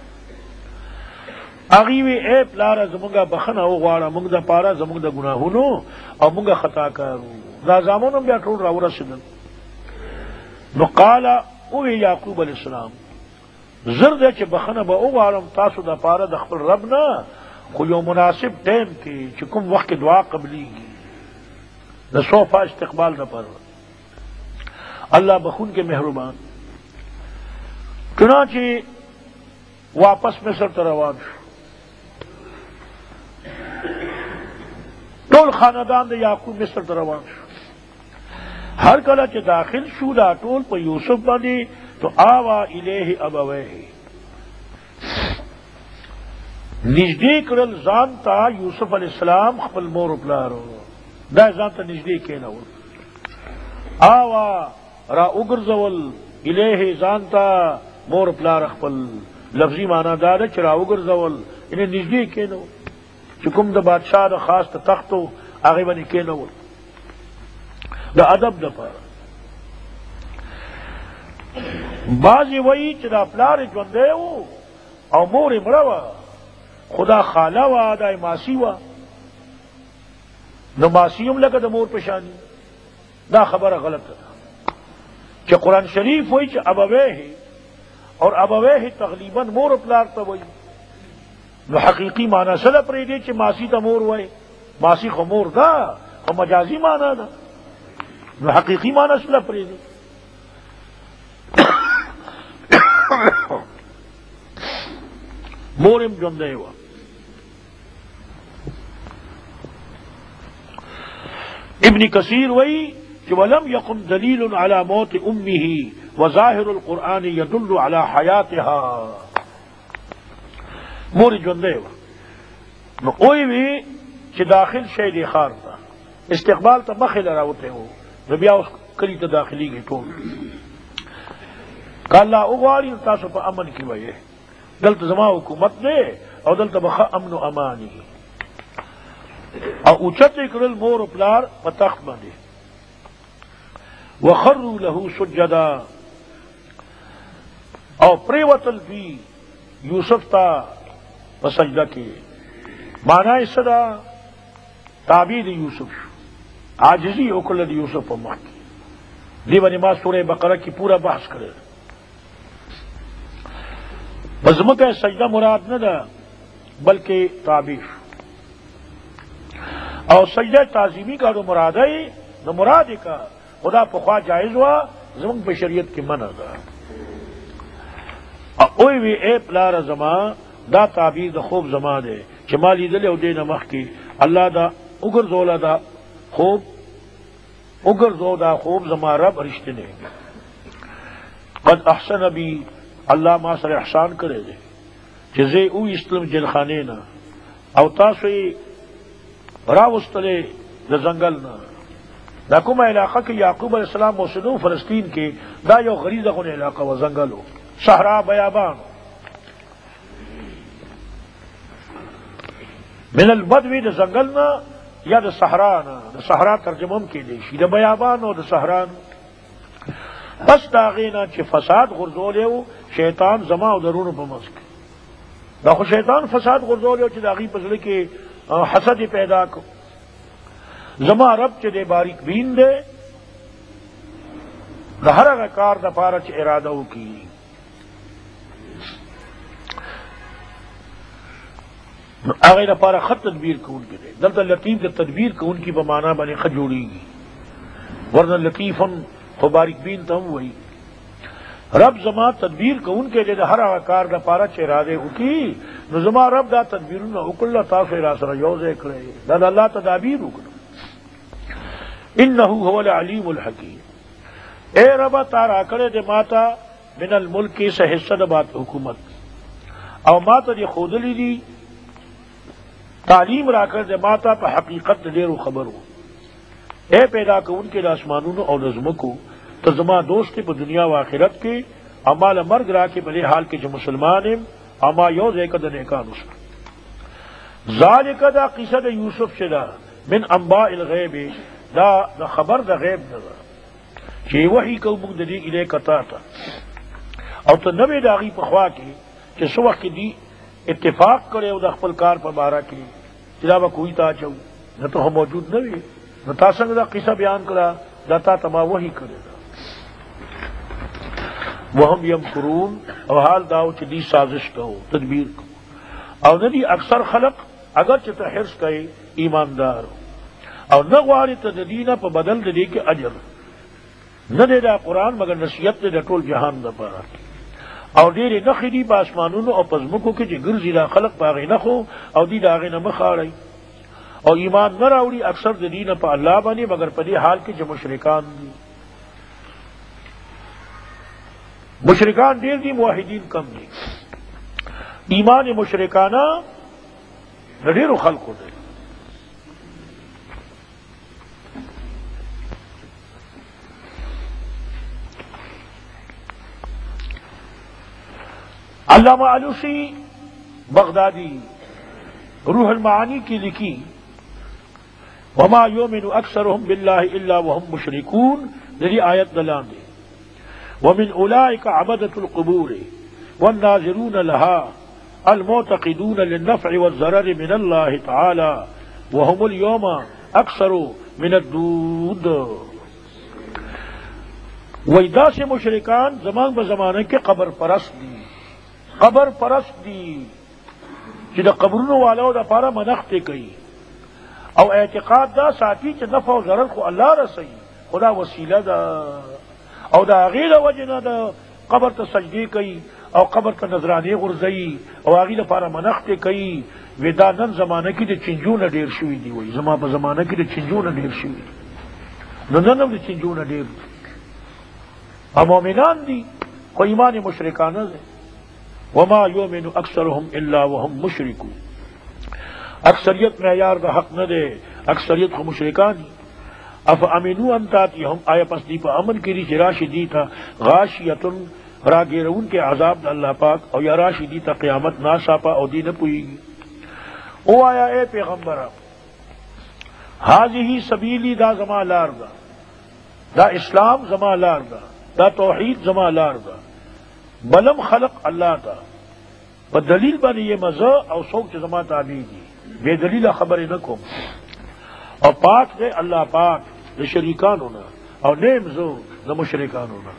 هغې وی ای پلاره زمونږه بخنه وغواړه، مونږ دپاره زمونږ د ګناهونو او مونږه خطا کارو. دا زامن هم بیا ټول راورسېدل. نو قاله ووی یعقوب علیه السلام زر دے چې بخنه به وغواړم تاسو د پاره د خپل رب نه، خو یو مناسب ټیم کې چې کوم وخت کې دعا قبلیږي د صوفا استقبال د پر الله بخون کے مہربان. چنانچہ واپس مصر ته روان شو. ټول خاندان د یعقوب مصر ته روان شو. ہر کله چې داخل شو دا ټول په یوسف باندې تو آوا الیہ ابویہ نجدی کرل ځان تا یوسف علیہ السلام خپل مور پلارو دا ځان ته نجدی کینول. آوا را وګرځول الیہ ځان تا مور پلار خپل، لفظی معنی دا ده چې را وګرځول یعنی نجدی کینول چې کوم د بادشاہ د خاص تختو هغه باندې کینول د ادب دپاره. بعضی وی چې دا پلار ژوندی و او مور یې مړه وه، خدا خاله وه دا ماسی وه، نو ماسی هم لکه د مور په شاني. دا خبره غلطه ده چې قرآن شریف وی چې ابویه اور ابویه تقریبا مور پلار ته وی، نو حقیقی معنی سره پرېږدي چې ماسی ته مور وی، ماسی خو مور ده خو مجازي معنی ده، نو حقیقی معنی سره پرېږدي. مورم ژوندی وه. ابن کثیر وی کہ ولم یکن دلیل علی موت امه وظاہر القرآن یدل علی حیاتها. مور جوندے و نو اوئی وی چې داخل شي دی خار تا استقبال ته مخې لراوته وو نو بیا اوس کلی ته داخليږي ټول کله وګوري تاسو په امن کې وایي دلته زما حکومت دی او دلته به امن او امانی او اوچته کړل مور پلار په تخت باندې وخروا له سجدا او پریوتل فی یوسف تا په سجده کې معنی صدا تعبیر یوسف عاجزی وکړه د یوسف په مخ کې دی باندې ما سورہ بقرہ کی پورا بحث کړل بزمکه سجده مراد نه ده بلکې تعبیر او سجده تعظیمی کا جو مراد ہے نو مراد کا خدا پخوا جائز ہوا زمن په شریعت کې منع ده او وی اے پلار زما دا تعبیر د خوب زما ده چې مالی دل او دینه مخ کې الله دا وګرځولا دا خوب وګرځو دا خوب زما رب رښتینه قد احسن بی الله ما سره احسان کړی دی چې زه او اسلام جلخانه نه او تاسو راوستلې د ځنګل نه دا کومه علاقه کې یعقوب علیہ السلام موسنو فلسطین کې دا یو غریزه غو علاقه و ځنګلو صحرا بیابان من البدو د ځنګل نه یا د صحرا نه د صحرا ترجمه هم کېدی شي د بیابان او د صحرا بس داغینا چې فساد غرزولیو شیطان زما او درونو په مسک دا خو شیطان فساد غرزولیو چې داغي په ځل کې حسد پیدا کو زما رب چې دې باریک بین دے د هر هغه کار د پاره چې اراده وکړي هغه لپاره خط تدبیر کوونکی دی دلته لطیف د تدبیر کوونکی په معنا باندې خجوړيږي ورنه لطیفن خو باریک بین ته وایي رب زما تدبیر کون کے جے ہر کار دا پارا چہرادے اکی نو زما رب دا تدبیرونه وکړه تاسو را سره یوځای کړی دا الله تدابیر وکړه انه هو العلیم الحکیم اے رب تارا کړه دے ماتا من الملک سے حصہ د بات حکومت او ماتا دی خودلی دی تعلیم را کړه دے ماتا په حقیقت ډیرو خبرو اے پیدا کون کے آسمانونو او نظمکو تو زما دوست په دنیا و آخرت کې امال مرګ را کې بلې حال کې چې مسلمان اما یو ځای کده نیکانو سره ذالک دا قصه د یوسف شدا من انباء الغیب دا خبر د غیب نه چې وحی کو موږ د دې اله کتا تا او ته نوې داغي په خوا کې چې سو وخت دی اتفاق کړي او د خپل کار په بارا کې چې دا به کوئی تا چو نه ته موجود نه وي نو تاسو څنګه دا قصه بیان کړه دا تا تما وحی کړی وهم یمکرون او حال داو چې دی سازش کو تدبیر کو او ندی اکثر خلق اگر چې ته حرص کوي ایماندار او نه غواړي ته د دینه په بدل د دې کې اجر نه دی دا قرآن مگر نصیحت دی د ټول جهان لپاره او ډېرې نښې دي په اسمانونو او په ځمکو کې چې ګرځي دا خلق په هغې نښو او دی د هغې نه مخ اړوي او ایمان نه راوړي اکثر د دینه په الله باندې مگر په دې حال کې چې مشرکان دي مشرکان ډیر دي موحدین کم دي ایمان مشرکانه ډیرو خلقو دی علامہ علوسی بغدادی روح المعانی کی لکھی وما یؤمن اکثرهم باللہ الا وهم مشرکون ذری آیت دلان دی ومن اولئک عبدۃ القبور والناظرون لها المعتقدون للنفع والضرر من اللہ تعالی وهم اليوم اکثر من الدود ویدا سے مشرکان زمان بزمانے کے قبر پرست دی قبر پرست دی چې د قبرونو والو د پاره منښت کوي او اعتقاد دا ساتي چې نفع او ضرر خو الله رسي خدا وسیله ده او دا غیر وجنه د قبر ته سجدي کوي او قبر ته نظرانه غورځي او هغه لپاره منښت کوي ودا نن زمانه کې د چنجونه ډیر شوی دی وای زما په زمانه کې د چنجونه ډیر شوی نو نن د چنجونه ډیر او مؤمنان دي خو ایمان مشرکانه ده وما یؤمن اکثرهم الا وهم مشرکون. اکثریت معیار دا حق نہ دے، اکثریت کو مشرکان. اف امنوا ان تاتیہم، آیا پس دی پا امن کری چی راشی دی تا غاشیتن راگیرون کے عذاب دا اللہ پاک، او یا راشی دی تا قیامت ناساپا او دی نپوئی گی. او آیا اے پیغمبرہ، حاضی سبیلی دا زما لار دا، دا اسلام زما لار دا، دا توحید زما لار دا، بلم خلق اللہ تا، پا دلیل بانی یہ مزہ او سوک چی زما تابعی دی، بے دلیل خبر نکم. اور پاک دے اللہ پاک دے شریکان ہونا، اور نیم زو دے مشرکان ہونا.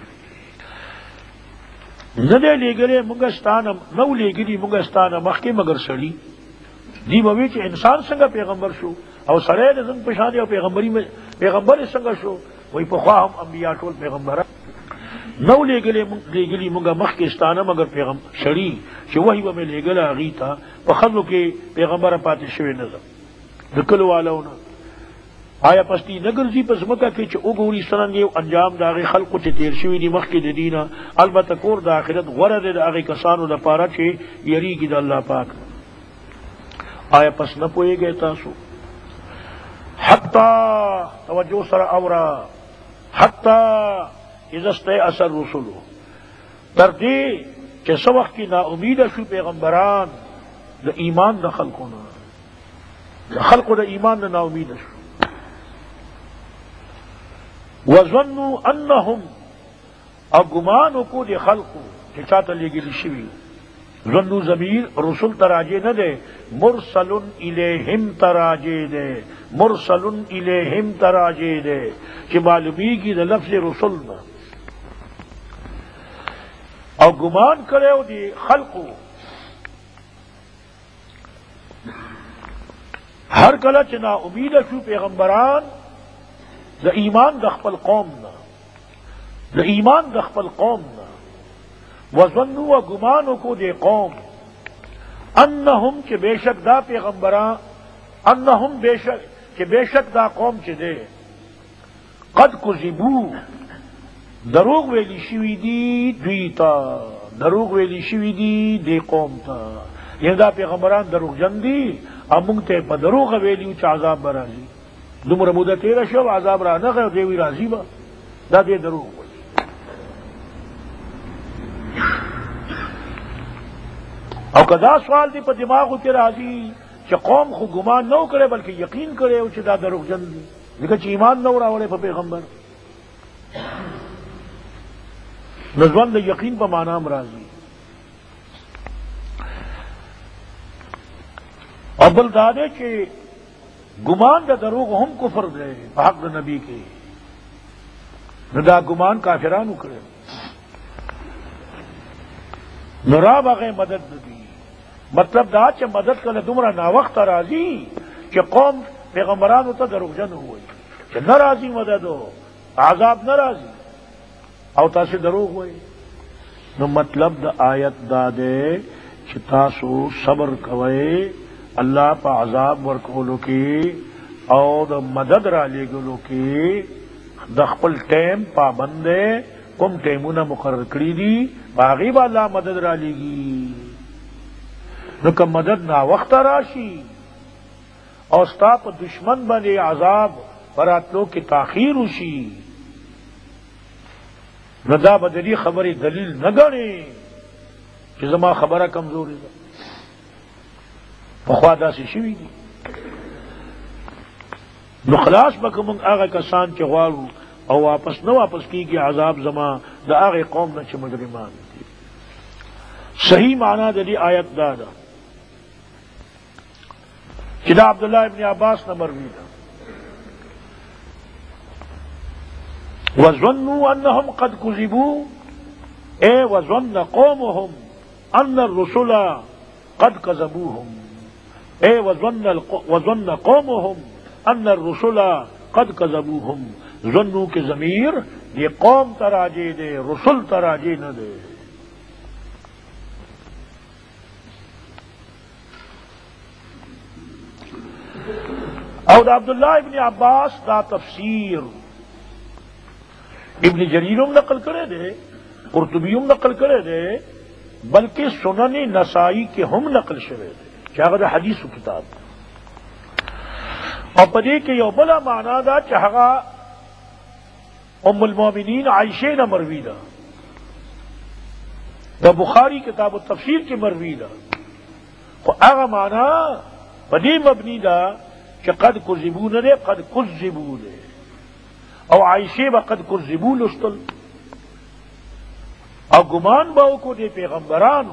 ندے لے گلے منگستانا، نو لے گلی منگستانا مخی مگر سڑی دی موی چی انسان سنگا پیغمبر شو، او سڑے دے زنگ پشانے او پیغمبر سنگا شو، وہی پخواہ ہم انبیاء ٹول پیغمبرہ. نو لے گلی منگا مخکستانا مگر پیغمبر شڑی چی وہی ومی لے گلا غیتا پخذو کے پیغمبر پاتے شوی نظر دکلو والاونا. آیا پستی نگرزی پس مکہ کے چی اگوری سننگے انجام دا آغی خلقو چی تیر شوی دی مخی دی دینا، البتہ کور دا آخرت غرد دا آغی کسانو دا پارا چی یریگی دا اللہ پاک. آیا پس نہ پوئے گئے تاسو حتی توجہ سر اورا حتی ازست اثر رسولو تردی کہ سوق کی نا امید شو پیغمبران دا ایمان دا خلقونا، دا خلقو دا ایمان دا نا امید شو. وظنوا انہم اور گمانو کو دے خلقو کہ چاہتا لے گلی شوی. ظنو ضمیر رسول تراجے نہ دے، مرسل الیہم تراجے دے، مرسل الیہم تراجے دے کہ معلومی کی دا لفظ رسول نہ. اور گمان کرے ہو دی خلقو ہر کلا چنا امید شو پیغمبران دا ایمان دخپل قوم نہ، دا ایمان دخپل قوم نہ. وظنوا و گمانو کو دے قوم انہم کہ بے شک دا پیغمبران، انہم بے شک دا قوم چے دے قد کذبو دروغ ویلی شوی دی دویتا، دروغ ویلی شوی دی دے قوم تا. یہ دا پیغمبران دروغ جن دی امونگتے پا دروغ ویلیو چا عذاب برازی دمر مدہ تیرہ شو عذاب را نہ غیر دیوی رازی با دا دے دروغ ویلی. او کدا سوال دی پا دماغو تی رازی چا قوم خو گمان نو کرے بلکہ یقین کرے او چا دا دروغ جن دی لیکن چا ایمان نو راولے پا پیغمبر نزوان دا یقین پا معنام رازی. اور بل دادے کہ گمان دا دروغ ہم کفر دے حق دا نبی کے ندا گمان کافرانو کرے نرا بغیر مدد دی. مطلب دا چا مدد کرے دمرا نا وقت راضی کہ قوم پیغمبرانو تا دروغ جن ہوئی کہ نہ راضی مدد ہو عذاب نہ راضی او تاسے دروغ ہوئی. نو مطلب دا آیت دا دے کہ تاسو صبر کوئے اللہ پا عذاب ورکولو کی او دا مدد را لے گلو کی دخپل ٹیم پابندے کم ٹیمونا مقرر کری دی باغی با اللہ مدد را لے گی. نو کم مدد نا وقت راشی اور ستا پا دشمن بنے عذاب براتلو کی تاخیر ہوشی نو دا بدلی خبری دلیل نہ گنے کہ زما خبرہ کمزوری دا فخوادا سے شوی دی. نو خلاص بکا منگ آغا کسان چی غوارو او واپس نہ واپس کی گی عذاب زما دا آغا قوم نہ چی مجرمان دی. صحیح معنی دلی آیت دادا چدا عبداللہ ابن عباس نہ مروی دا وَظَنُّوا أَنَّهُمْ قَدْ كُذِبُوا اے وَظَنَّ قَوْمُهُمْ أَنَّ الرُّسُلَ قَدْ كَذَبُوهُمْ اے وَظَنَّ قَوْمُهُمْ أَنَّ الرُّسُلَ قَدْ كَذَبُوهُمْ. ظنو کے ضمیر یہ قوم تراجے دے رسول تراجے نہ دے. اور عبداللہ ابن عباس دا تفسیر ابن جریرم نقل کرے دے، قرطبیم نقل کرے دے بلکہ سنن نسائی کے ہم نقل شوے دے چاہے حدیث کتاب اور پدے کے یو بلا معنی دا چاہا ام المومنین عائشہ نہ مروی دا دا بخاری کتاب التفسیر کے مروی دا خو اغا معنی پدے مبنی دا کہ قد کذبو نہ دے قد کذبو دے او عائشہ با قد کذبو لستل اور گمان باؤ کو دے پیغمبرانو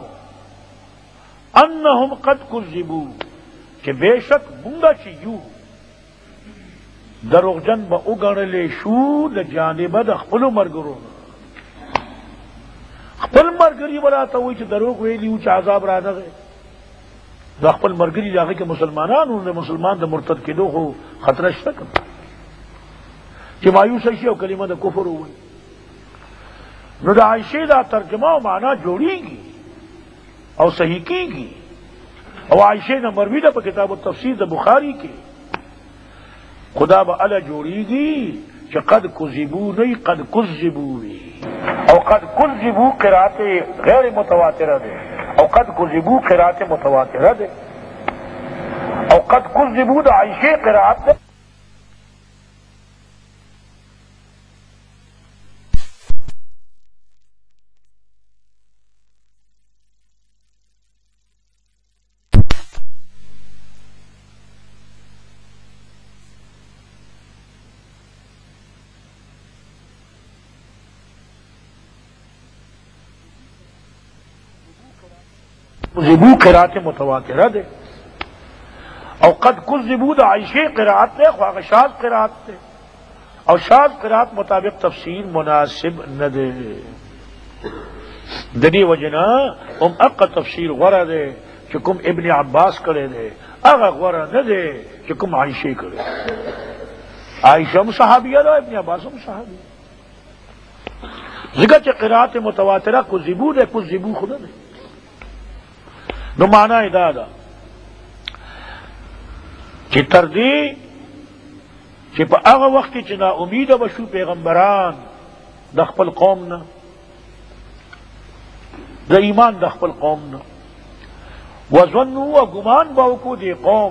انہم قد کذبو کہ بے شک منگا چیو دروغجن با اگڑلے شو دا جانب دا خپل مرگرونا خپل مرگری بلاتا ہوئی چھ دروغ ویلیو چھ عذاب را نغے دا خپل مرگری جاگے کہ مسلمانان انہوں نے مسلمان دا مرتد کے دو خو خطرہ شکن چھ مایوس ایشی او کلمہ دا کفر ہوئی نو دا عائشہ دا ترجمہ و معنی جوڑی گی او صحیح کی گی او عائشہ نہ مروی دا پا کتاب التفسیر دا بخاری کی خدا با علا جوڑی گی کہ قد کذبو نہیں قد کذبو وی او قد کذبو قرات غیر متواترہ دے او قد کذبو قرات متواترہ دے او قد کذبو دا عائشہ قرات دے کذبو قرات متواترہ دے او قد کذبو دا عائشہ قرات دے خواہ شاذ قرات دے او شاذ قرات مطابق تفسیر مناسب نہ دے دنی وجنا اقا تفسیر غرہ دے چکم ابن عباس کرے دے اگا غرہ نہ دے چکم عائشہ کرے عائشہ صحابیہ دو ابن عباس صحابیہ ذکر چہ قرات متواترہ کذبو دے کذبو خدا دے نو معنی دادا چی تردی چی پا اغا وقتی چی نا امید بشو پیغمبران دخپل قومنا دا ایمان دخپل قومنا وظنو و گمان باوکو دی قوم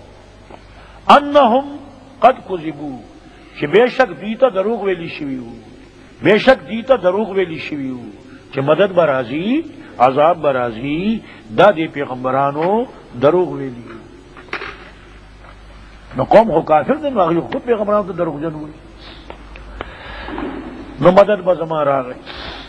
انہم قد کذبو چی بے شک دیتا دروغ ویلی شویو بے شک دیتا دروغ ویلی شویو چی مدد برازی عذاب برازی دا دی پیغمبرانو دروغ ویلی نو قوم خو کافر دن واقعی خود پیغمبرانو تو دروغ جن ہوئی نو مدد بزمان را گئی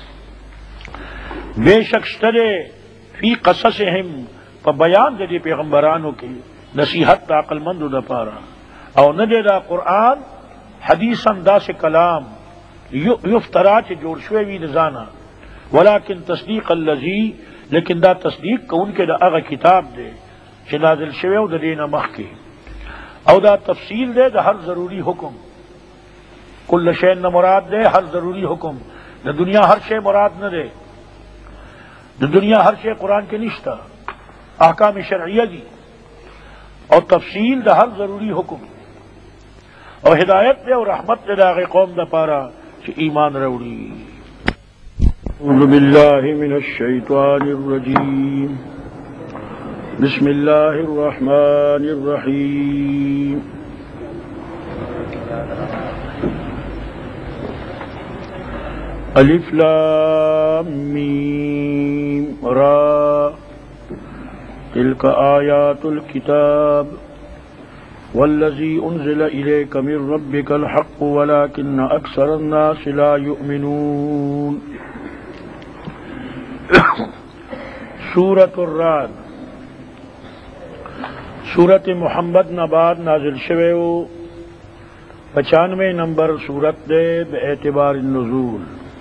بے شک شترے فی قصصہم پا بیان دے دی پیغمبرانو کی نصیحت دا عقل مند دا پارا او ندے دا قرآن حدیثا دا سے کلام یفترا چے جوڑ شوے وی نزانا ولیکن تصدیق اللذی لیکن دا تصدیق کو ان کے دا اغا کتاب دے چھ نازل شوے و دا دینا مخ کے او دا تفصیل دے دا ہر ضروری حکم کل شین نہ مراد دے ہر ضروری حکم دا دنیا ہر شے مراد نہ دے دا دنیا ہر شے قرآن کے نشتہ احکام شرعیہ دی اور تفصیل دا ہر ضروری حکم اور ہدایت دے اور رحمت دے دا اغی قوم دا پارا چھ ایمان روڑی اعوذ باللہ من الشیطان الرجیم بسم اللہ الرحمن الرحیم الف لام میم را تلک آیات الكتاب والذی انزل الیک من ربک الحق ولکن اکثر الناس لا یؤمنون سورۃ الرعد سورت محمد نباد نازل شوے 95 نمبر سورت دے باعتبار النزول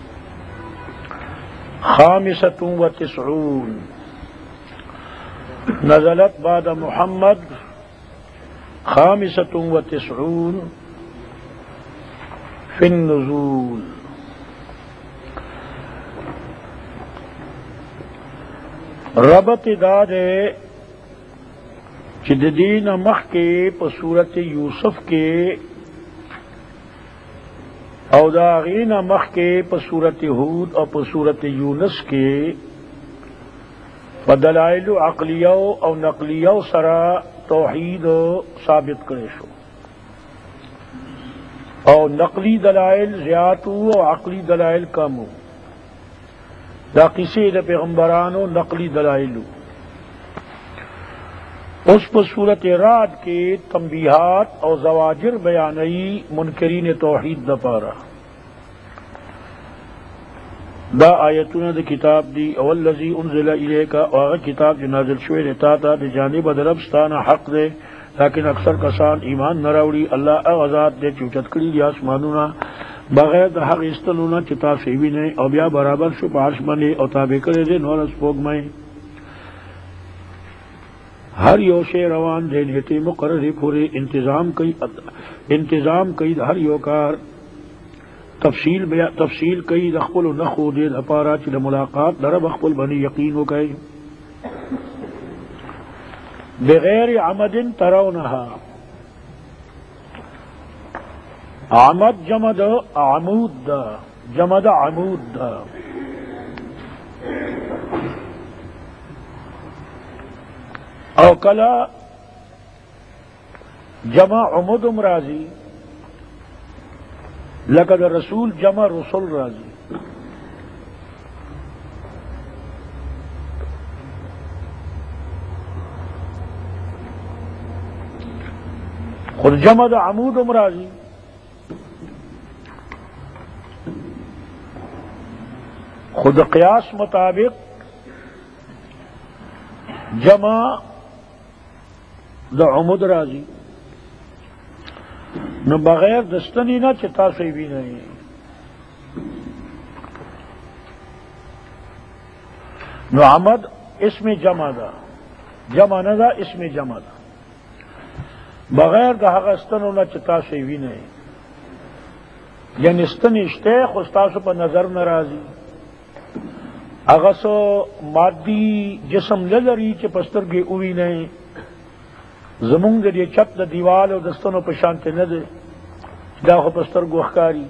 95 نزلت بعد محمد 95 فی النزول ربط داد چدین مخ کے پصورت یوسف کے اوداغین مخ کے پصورت ہود اور پصورت یونس کے بدلائل عقلیو او نقلیو سرا توحید ثابت کرے شو او نقلی دلائل زیاتو او عقلی دلائل کمو دا قصے دا پیغمبرانو نقلی دلائلو اس پر صورت رعد کے تنبیہات اور زواجر بیانئی منکرین توحید دا پارا دا آیتون دا کتاب دی اولذی انزل الیکا واغا کتاب جو نازل شوئے دیتا تا دی جانب دربستانا حق دے لیکن اکثر کسان ایمان نراوڑی اللہ اغزاد دے چوچت کری دی آسمانونا بغیر دا حق استنونا چتا سیوی نے او بیا برابر شو پارش بنے او تابع کرے دے نور اسپوگ میں ہر یو شے روان دے نیتی مقرر پورے انتظام کئی ہر یو کار تفصیل کئی دخل و نخو دے دپارا چل ملاقات درب اخبل بنی یقین ہو گئے بغیر عمد ترونہا عمد جمد عمود دا جمد عمود دا او کلا جمع عمود امراضی لقد رسول جمع رسول راضی خود جمع دا عمود امراضی خود قیاس مطابق جمع دا عمود راضی نو بغیر دستنی نہ چتا سے بھی نہیں نو عمد اس میں جمع دا جمع نہ دا اس میں جمع دا بغیر دا حق استنو نہ چتا سے بھی نہیں یعنی استنی اشتیخ استاسو پر نظر ناراضی اغسو مادی جسم للری چ پسترگی اوی نہیں زمونږ د دې چت د دیوال او دستونو په شانته نه دی دا خو په سترګو ښکاري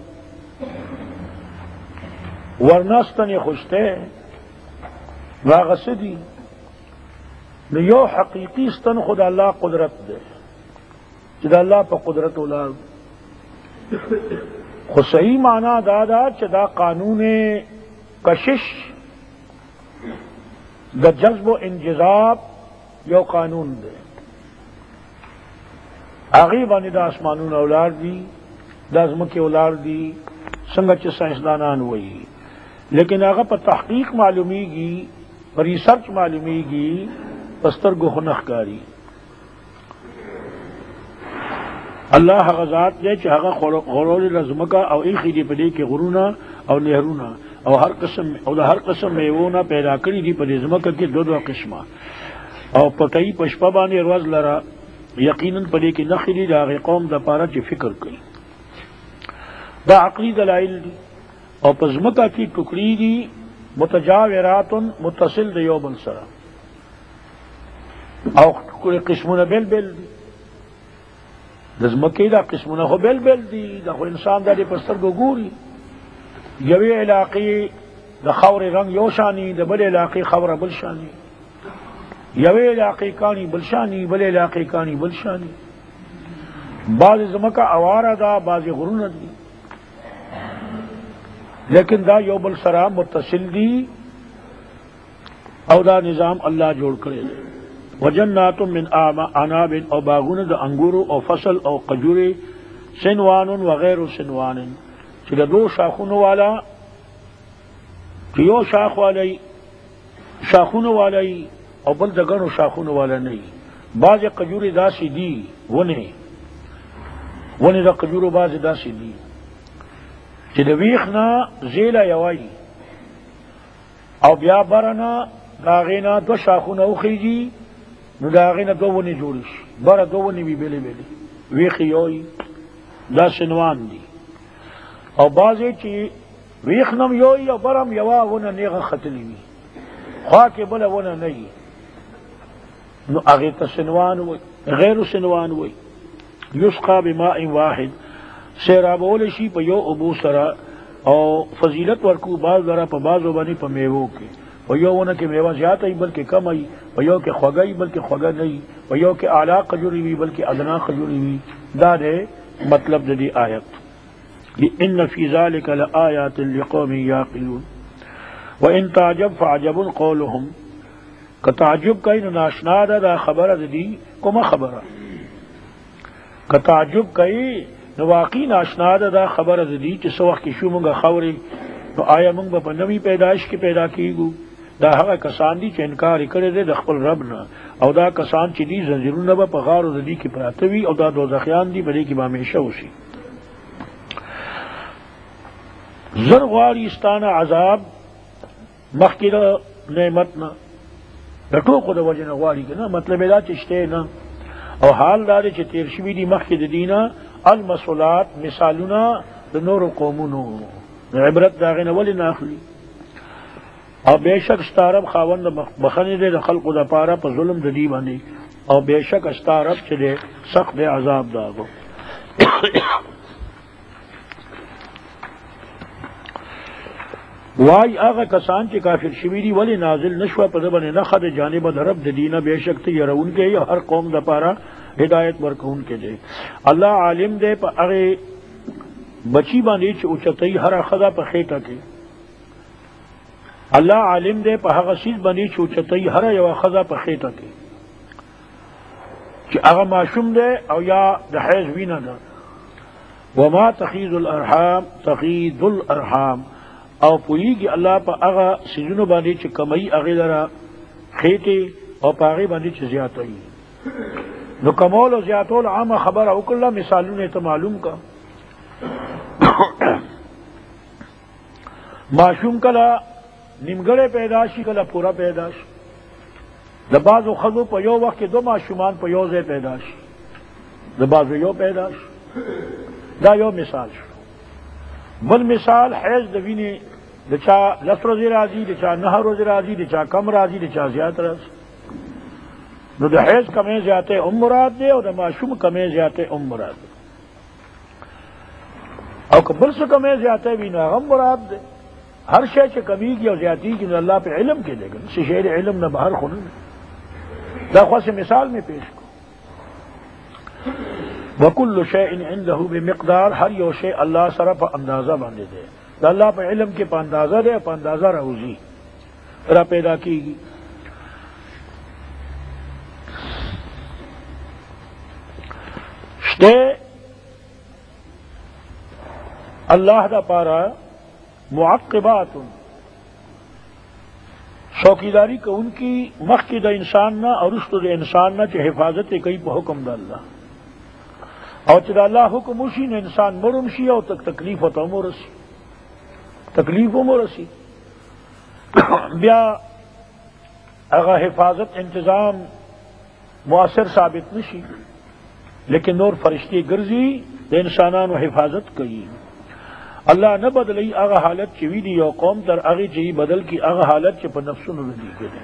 ورنه ستنې خوشته نو هغه څه دي نو یو حقیقي ستن خو د الله قدرت دی چې د الله په قدرت ولاړ خو صحیح معنا دا ده چې دا قانون کشش د جذب و انجذاب یو قانون دی آغی بانی دا آسمانون اولار دی دا ازمکی اولار دی سنگا چه سائنسدانان ہوئی لیکن آغا پا تحقیق معلومی گی پا ریسرچ معلومی گی پستر گو خنخ کاری اللہ غزات دے چه آغا غرول رزمکا او ایخی دی پدے کے غرونا او نہرونا او ہر قسم میوونا پیدا کری دی پدے زمکا کے دو قسمہ او پتائی پشپا بانی روز لرا یقیناً پدے کی نخلی دا آغی قوم دا پارا چی فکر کئی دا عقلی دلائل دی او پزمکا کی ٹکڑی دی متجاورات متصل دا یو بل سرا او قسمون بیل بیل دی دزمکی دا قسمون خو بیل بیل دی دا خو انسان دا دی پستر گو گوری یوی علاقی دا خور رنگ یو شانی دا بل علاقی خور بل شانی یوے علاقے کانی بلشانی بل علاقے کانی بلشانی بعض زمکا اوارا دا بعض غرون دی لیکن دا یو بل سرا متصل دی او دا نظام اللہ جوڑ کرے دے وجنات من عناب او باغون دا انگور او فصل او قجور سنوان وغیر سنوان چلا دو شاخون والا یو شاخ والی شاخون والی او بل دگنو شاخون والا نہیں بعض قجور دا سی دی ونے دا قجور بعض دا سی دی چی دا ویخنا زیلا یوائی او بیا برنا داغینا دو شاخون اوخیجی نو داغینا دو ونی جوڑش برا دو ونی بی بیلی بیلی ویخی یوئی دا سنوان دی او بعضی چی ویخنم یوئی او برم یوا ونا نیغا خطلی بی خواک بلا ونا نئی نو اغیتا سنوان ہوئی غیر سنوان ہوئی یسقا بماء واحد سیرابول شی پا یو ابو سرا او فضیلت ورکو باز درا پا بازو بانی پا میوو کے و یو نه کې میوه زیاته وي بلکې کم وي، و یو کې خوږه وي بلکې خوږه نه وي، و یو کې اعلی کجوري وي بلکې ادنا کجوري وي. دا دی مطلب د دې آیت. ان فی ذلک لآیات لقوم یعقلون. وان تعجب فعجب قولهم. که تعجب کوي نو ناشنا ده دا خبره د دې کومه خبره. که تعجب کوي نو واقعي ناشنا ده دا خبره د دې چې څو وخت کې شو مونږه خوري نو آیا مونږ به په نوې پیدایش کې پیدا کیږو؟ دا هغه کسان دي چې انکار یې کړی دی د خپل رب نه، او دا کسان چې دي زنځیرونه به په غارو د دې کې پراته وي، او دا دوزخیان دي په دې کې به همیشه اوسي. زر غواړي ستانه عذاب مخکې د نعمت نه، د ټوکو د وجې نه غواړي که نه، مطلب یې دا چې شته نه. او حال دا دی چې تیر شوي دي مخکې د دې نه المثلات مثالونه د نورو قومونو، عبرت د هغې نه ولې نه اخلي. او بېشک ستا رب خاوند بخښنې دی د خلقو دپاره په ظلم د دې باندې، او بېشک ستا رب چې دی سخت دی عذاب د هغو. وای هغه کسان چې کافر شوي دي ولې نازل نشوه په ده باندې نښه د جانبه د رب د دینه، بېشک ته یروونکی یا هر قوم دپاره هدایت ورکوونکی دی. الله عالم دی په هغې بچی باندې چې اوچتوي هره ښځه په خېټه کې. الله عالم دی په هغه څیز باندې چې اوچتوي هره یوه ښځه په خېټه کې، چې هغه ماشوم دی او یا د حیض وینه ده. وما تخیض الارحام او پویږي الله په هغه څیزونو باندې چې کموي هغې لره خېټې، او په هغې باندې چې زیاتوي. نو کمول او زیاتول عامه خبره وکړله، مثالونه ته معلوم کا. معشوم کله نیمګړی پیدا شي کله پورا پیدا شي. د بعضو ښځو په یو وخت کې دو ماشومان په یو ځای پیدا شي، د بعضو یو پیدا شي. دا یو مثال شو. بل مثال حیض د وینې د چا 10 ورځې راځي، د چا 9 ورځې راځي، د چا کم راځي، د چا زیات راځي. نو د حیض کمې زیاتې مراد دی او د معشوم کمې زیاتې مراد دی. او که بل څه کمې زیاتې وي نو هغه مراد دی. ہر شے چې کمیږي او زیاتېږي نو الله په علم کې دی، څه شی د علم نه بهر خو نه دی. دا خاص مثال میں پیش کو. وکل شیء عنده بمقدار، ہر یو شی اللہ سره په اندازه باندې دی. دا الله په علم کې په اندازه دی، په اندازه راوځي را پیدا کیږي. شته اللہ دا پارا معقبات چوکیداری کو ان کی مخی دا انسان نہ اور رشت دا انسان نہ چاہے حفاظت کئی پہ حکم دا اللہ، اور چدا اللہ حکم اسی نے انسان مرمشی اور تک تکلیف ہوتا مرسی، تکلیف و مرسی بیا اگر حفاظت انتظام مؤثر ثابت نشی، لیکن نور فرشتی گرزی دا انسانان و حفاظت کئی. اللہ نہ بدلی اغا حالت چوی دی یو قوم تر اغی چی بدل کی اغا حالت چی پا نفسون ردی گئے.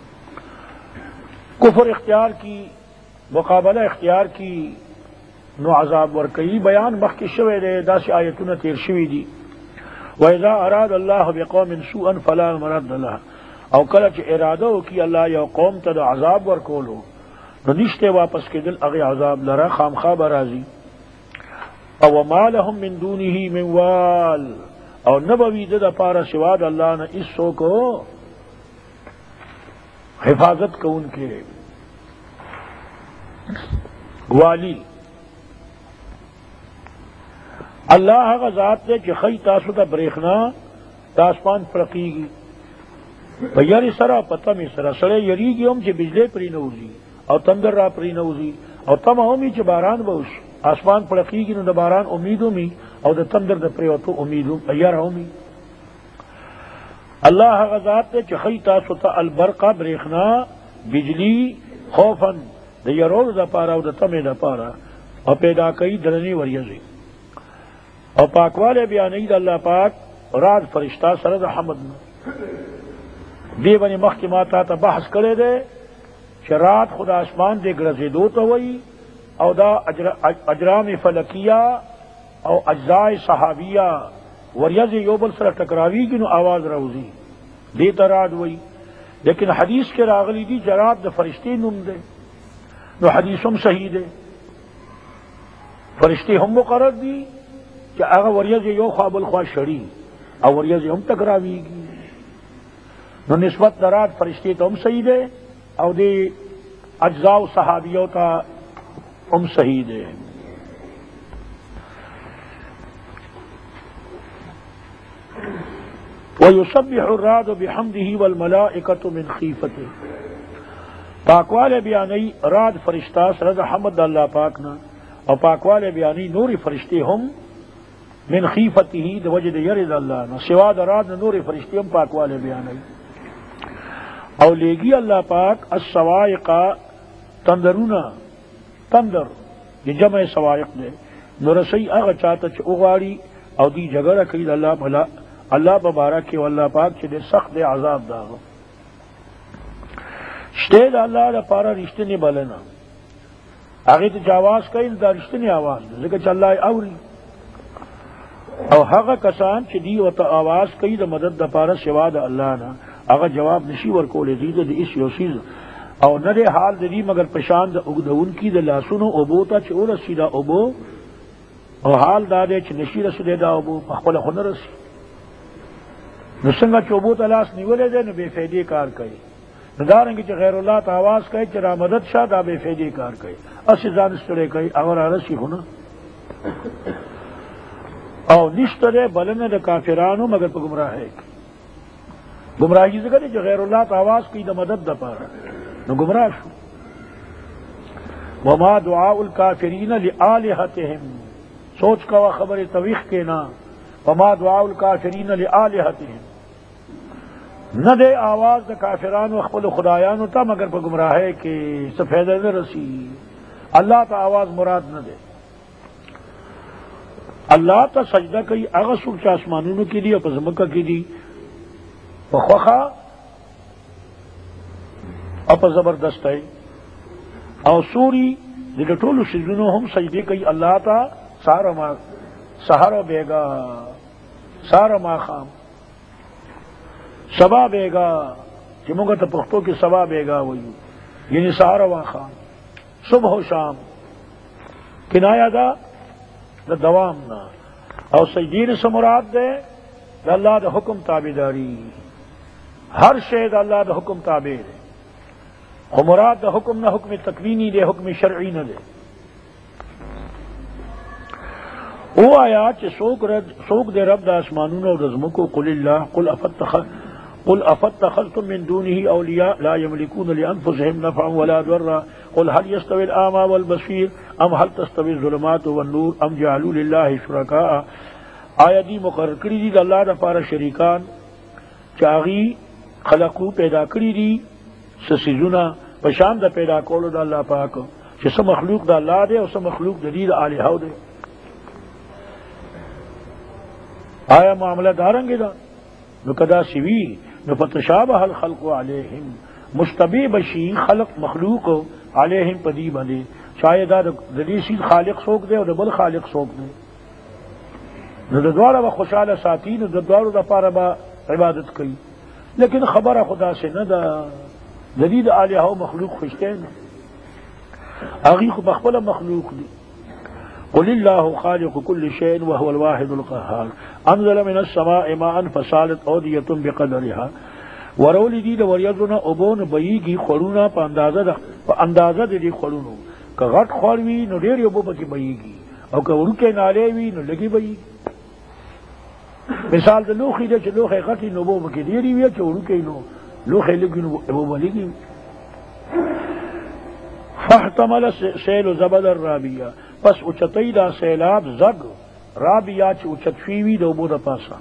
کفر اختیار کی، مقابلہ اختیار کی، نو عذاب ورکی. بیان مخی شوی دے دا سی آیتون تیر شوی دی. وَإِذَا أَرَادَ اللَّهُ بِقَوْمٍ سُوءًا فَلَا مَرَدَّ لَهُ، او کل چی ارادو کی اللہ یو قوم تا دا عذاب ورکولو نو نشتے واپس کے دل اغی عذاب لرا خامخواب رازی. او ما لهم من دونه من وال، او نبوی دا پارا سواد اللہ نے اس سو کو حفاظت کو ان کے والی. اللہ کا ذات نے کہ خی تاسو تا بریخنا تاسمان پرقیگی بیاری سرا پتم سرا سڑے یریگی ہم چھ بجلے پری نوزی او تندر را پری نوزی او تم ہومی چھ باران بوش آسمان پڑقیگی نو د باران امید ہومی او د تندر د پریوتو امید ایار ہومی. اللہ غزات نے چخی تاسو تا البرقا بریخنا بجلی خوفن د یرول د پارا او د تم د پارا او پیدا کئی درنی وریزی. او پاکوالے بیانی د اللہ پاک رات فرشتہ سرد حمد دی بنی محکماتا تا بحث کرے دے شرات خدا آسمان دے گرزی دو تو وئی او دا اجرام فلکیہ او اجزاء صحابیہ وریز یوبل سر ٹکراوی کی نو آواز روزی دیتا راد وئی لیکن حدیث کے راغلی دی جراد دا فرشتے نم دے نو حدیث ہم صحیح دے فرشتے ہم مقرر دی کہ اگر وریز یو خواب الخواہ شڑی اور وریز ہم تکراوی گی نو نسبت درات فرشتے تو ہم صحیح دے اور دے اجزاء صحابیوں کا ہم صحیح دے وَيُسَبِّحُ الرَّعْدُ بِحَمْدِهِ وَالْمَلَائِكَةُ مِنْ خِيفَتِهِ پاکوالے بیانی راد فرشتہ سرد حمد اللہ پاکنا اور پاکوالے بیانی نور فرشتے ہم من خیفتہ د وجد یرد اللہ نا سوا دراد نور فرشتے ہم پاکوالے بیانی اور لیگی اللہ پاک السوائق تندرونا تندر یہ جمع سوائق دے نرسی اغا چاہتا چھ اغاری او دی جگہ رکھید اللہ بھلا اللہ ببارک کے واللہ پاک چھے دے سخت دے عذاب داغو شتے دا اللہ دا پارا رشتے نے بلنا آگے تو جاواز کئی دا رشتے نے آواز دے لیکن چھ اللہ اوری او حقا کسان چھ دی و تا آواز کئی دا مدد دا پارا سوا دا اللہ نا اگر جواب نشی ورکولے دی دا اس یوسیز او ندے حال دی مگر پشان دا اگدون کی دا لاسونو ابو تا چھ او رسی دا ابو او حال دا دے چھ نشی رسی دے دا ابو پخبل خون رسی نسنگا چوبوت الاس نیولے دے نو بے فیدی کار کئی ندارنگی چھ غیر اللہ تا آواز کئی چھ را مدد شاہ دا بے فیدی کار کئی اسی زانسترے کئی اگر آرسی ہونا او نشترے بلن دا کافرانو مگر پا گمراہ ہے گمراہی زگر چھ غیر اللہ تا آواز کئی دا مدد دا پارا نو گمراہ شو وما دعاء الکافرین لآلہتہم سوچ کا خبر تویخ کے نا وما دعاء الکافرین لآلہتہم نہ دے آواز دا کافران و اخبل خدایانو تا مگر پا گمراہ ہے کہ سفیدہ نہ رسی اللہ تا آواز مراد نہ دے اللہ تا سجدہ کئی اغسر چاسمانونو کی دی اور پزمکہ کی دی وخوخا اپا زبردست ہے اور سوری دیکھ ٹولو سجدنو ہم سجدے کئی اللہ تا سہارا بیگا سارا ما خام سبا بیگا چمونگا تا پختو کی سبا بیگا ویو یعنی سارا وا خام صبح و شام کنایا دا دوام نا اور سجدین سے مراد دے دا اللہ دا حکم تابیداری ہر شے دا اللہ دا حکم تابع دے اور مراد دا حکم نہ حکم تکوینی دے حکم شرعی نہ دے او آیا چھ سوک دے رب دا اسمانون و رزمو کو قل اللہ قل افاتخذتم من دونه اولیاء لا یملکون لانفسهم نفعا ولا ضرا قل هل يستوي الاعمى والبصير ام هل تستوي الظلمات والنور ام جعلوا لله شركاء آیا دی مقرر کری دی اللہ دا پارا شریکان چاغی خلقو پیدا کری دی سسیزونا پشام دا پیدا کولو دا اللہ پاک چھ سم مخلوق دا اللہ دے اور سم مخلوق دا دید آلیہو دے آیا معاملہ دارنگی دا نو کدا سوی نو فتشابہ الخلق علیہم مشتبہ بشی خلق مخلوق علیہم پدی بندے شاید دا دلیسی خالق سوک دے اور بل خالق سوک دے نو دا دوارا با خوشحال ساتی نو دا دوارا دا پارا با عبادت کئی لیکن خبر خدا سے نہ دا دلید آلیہو مخلوق خوشتے نا اغیق بخبل مخلوق دی قل اللہ خالق كل شيء وهو الواحد القهار انزل من السماء ماء فسالت اودية بقدرها ورول دی وریزنا ابون بیگی خلونا پا اندازہ دی خلونو کہ غٹ خوروی نو دیر ابو پکی بیگی او کہ ورکے نالیوی نو لگی بیگی مثال دا لوخی دا چھ لوخی غٹی نو ابو پکی دیری وی چھ ورکے نو لوخی لگی نو ابو بلیگی فاحتمل سیل زبد الرابیہ پس اچتی دا سیلاب زگ رابیہ چھ اچتفیوی دا ابو دا پاسا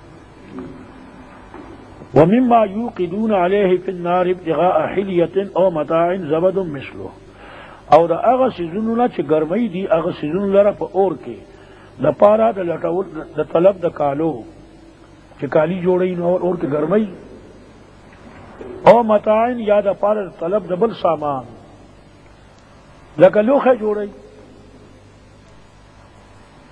ومما یوقدون علیہ فی النار ابتغاء حلیت او متاع زبد مثلو او دا اغا سیزنونا چھ گرمی دی اغا سیزنو لرا پا اور کے دا پارا دا لٹاول دا طلب دا کالو چھ کالی جوڑی نو اور کے گرمی او متاع یا دا پارا دا طلب دا بل سامان لکا لوخے جوڑی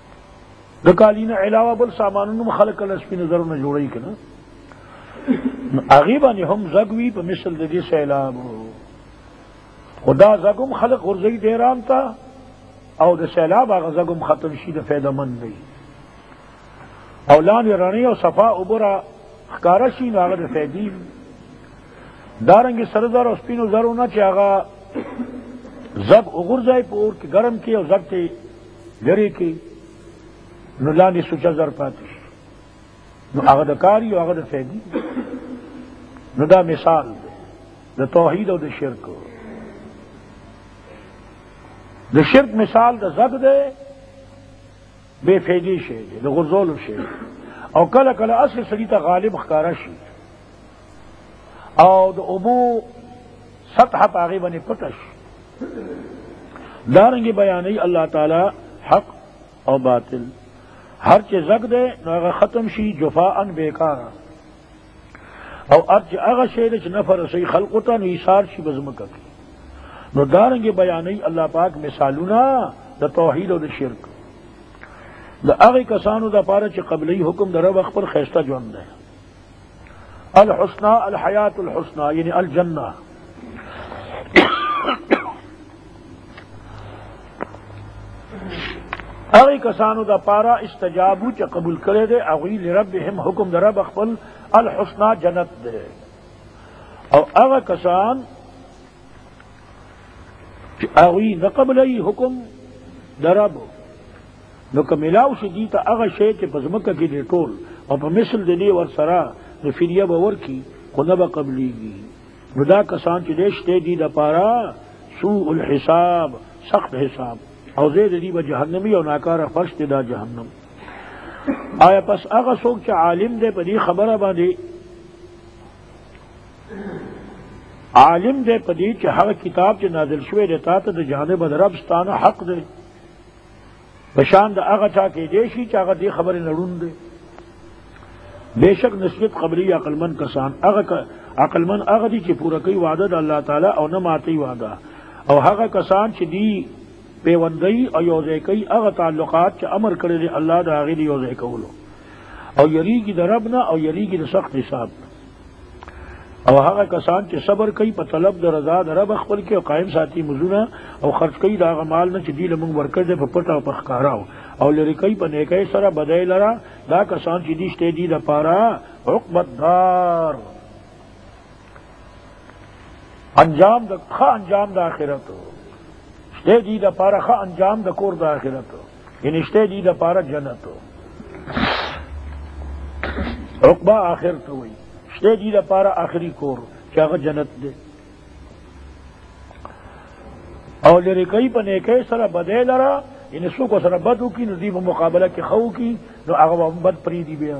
دکالینا علاوہ بل سامانوں خلق الاسپی نظروں نے جوڑی کنا اغیبا هم زگوی په مثل د دې سیلاب خدا زگم خلق غرزی دیران تا او د سیلاب هغه زگم ختم شي د فایده مند دی او لاندې رڼې او صفا اوبره ښکاره شي نو هغه د فایدې دارنګې سره زر او سپینو زرو نه چې هغه زگ وغورځئ په اور کې ګرم کې او زگ ته لرې کې نو لاندې سوچه زر پاتې شي نو هغه د کار او هغه د فایدې نو دا مثال دی د توحید او د شرک د شرک مثال د زگ دی بے فیدی شی دی د غرزولو شی او کله کله اصل سړي ته غالب ښکاره شي او د اوبو سطح په هغې باندې پټه شي دارنګې بیانوي الله تعالی حق او باطل هر چې زگ دی نو هغه ختم شي جفاء بیکاره او ارچ هغه شی چې نفع رسوي خلقو ته نو ایثار شي بزمکه کې نو دارنګې بیانوي الله پاک مثالونه د توحید او د شرک د هغې کسانو دپاره چې قبلي حکم د رب خپل ښایسته ژوند دی الحسنى الحیات الحسنى یعنی الجنه هغې کسانو دپاره استجابو چې قبول کړی دی هغوی لربهم حکم د رب خپل الحسنى جنت دی او هغه کسان چې هغوی نه قبلوي حکم د رب نو که ملاو شي دي ته هغه شی چې په ځمکه کې دی ټول او په مثل د دې ورسره نو فدیه به ورکړي خو نه به قبلیږي نو دا کسان چې دی شته دي دپاره سوء الحساب سخت حساب او زه د دې به جهنمي او ناکاره فرش دی دا جهنم آیا پس هغه څوک چې عالم دی په دې خبره باندې عالم دی په دې چې هغه کتاب چې نازل شوی دی تا ته د جانب د رب ستانه حق دی بشان د هغه چا کې دی شي چې هغه دې خبرې نه ړوند دی بېشک نسبت قبلي عقلمند کسان هغه عقلمند هغه دي چې پوره کوي وعده د الله تعالی او نه ماتوي وعده او هغه کسان چې دي پیوندی او یوځای کوي هغه تعلقات چې امر کړی دی الله د هغې د یوځای کولو او یریږي د رب نه او یریږي د سخت حساب او هغه کسان چې صبر کوي په طلب د رضا د رب خپل کې او قائم ساتي مزونه او خرج کوي د هغه مال نه چې دوی له موږ ورکړی دی په پټه او په ښکاره او لرې کوي په نیکۍ سره بدۍ لره دا کسان چې دي شته دي دپاره عقبة الدار انجام د ښه انجام د آخرت شته دي دپاره ښه انجام د کور د آخرت یعنې شته دي دپاره جنت عقبه آخر ته وایي شته دي دپاره آخري کور چې هغه جنت دی او لرې کوي په نیکۍ سره بدۍ لره یعنی څوک ورسره بد وکړي نو دوی په مقابله کې ښه وکړي نو هغه به بد پرېږدي بیا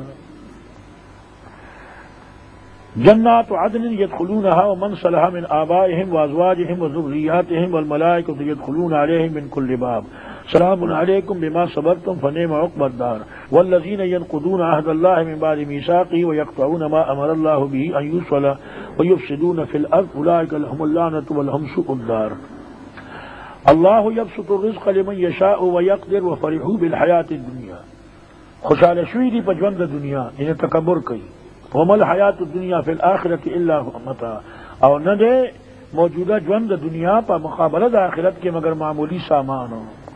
جنات عدن يدخلونها ومن صلح من آبائهم وأزواجهم وذرياتهم والملائكة يدخلون عليهم من كل باب سلام عليكم بما صبرتم فنعم عقبى الدار والذين ينقضون عهد الله من بعد ميثاقه ويقطعون ما أمر الله به أن يوصل ويفسدون في الأرض أولئك لهم اللعنة ولهم سوء الدار الله يبسط الرزق لمن يشاء ويقدر وفرحوا بالحياة الدنيا خوشحال شوی دی په ژوند د دنیا یعنی تکبر کوي وما الحیات الدنیا فی الآخرة الا متاع او نه دی موجوده ژوند د دنیا په مقابله د آخرت کې مگر معمولی سامان